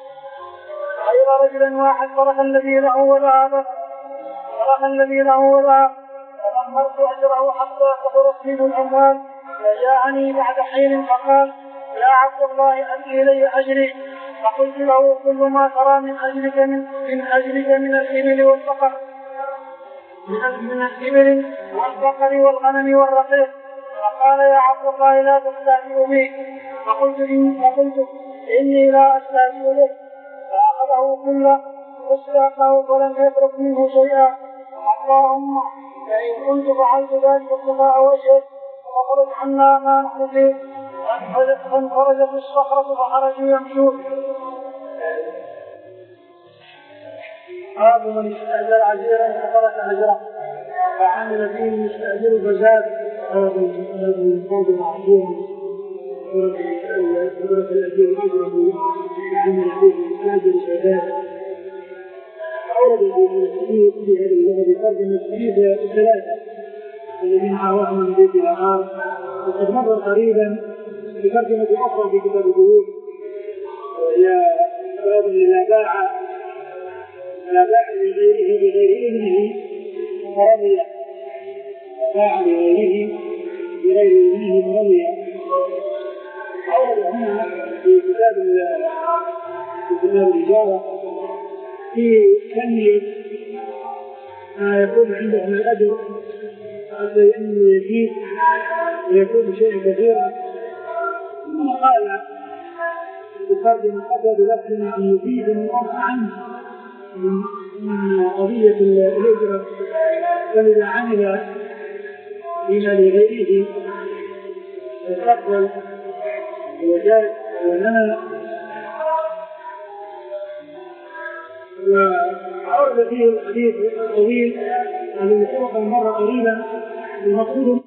غير رجل واحد ترك الذي له ولا ترك الذي له ولا فأمرت أجره حتى كثرت منه الأموال فجاءني بعد حين فقال يا عبد الله أدي إلي أجري فقلت له كل ما ترى من أجلك من, من أجلك من الإبل والبقر من, من الإبل والبقر والغنم والرقيق. فقال يا عبد الله لا تستهزئ بي فقلت, إن فقلت إني لا أستهزئ بك فأخذه كله واستاقه فلم يترك منه شيئا. اللهم فإن كنت فعلت ذلك ابتغاء وجهك فخرج عنا ما نحن فيه. فانخرجت الصخرة فخرجوا يمشون. باب من استأجر عزيرا فخرج أجره فعمل فيه المستأجر فزاد هذا الفوز معصوم ورد الأجير أجره عمل فيه المستأجر فزاد. أورد الحديث في هذه اللغة بترجمة الحديث الثلاثة الذين عرفوا من بيت الأعمال وقد مر قريبا بترجمة أخرى في كتاب البيوت فرضي باع لغيره بغير إذنه فرضي. أورد هنا في كتاب في كتاب الإجارة في تنمية ما يكون عنده من الأجر حتى ينمي فيه ويكون شيئا كثيرا. ثم قال يقدم الأدب بلفظ أن يفيد النص عنه من قضية الهجرة، فإذا عمل بما لغيره يستقبل وجاء ونمى. وأورد فيه الحديث الطويل الذي سبق المرة قريبا. المقصود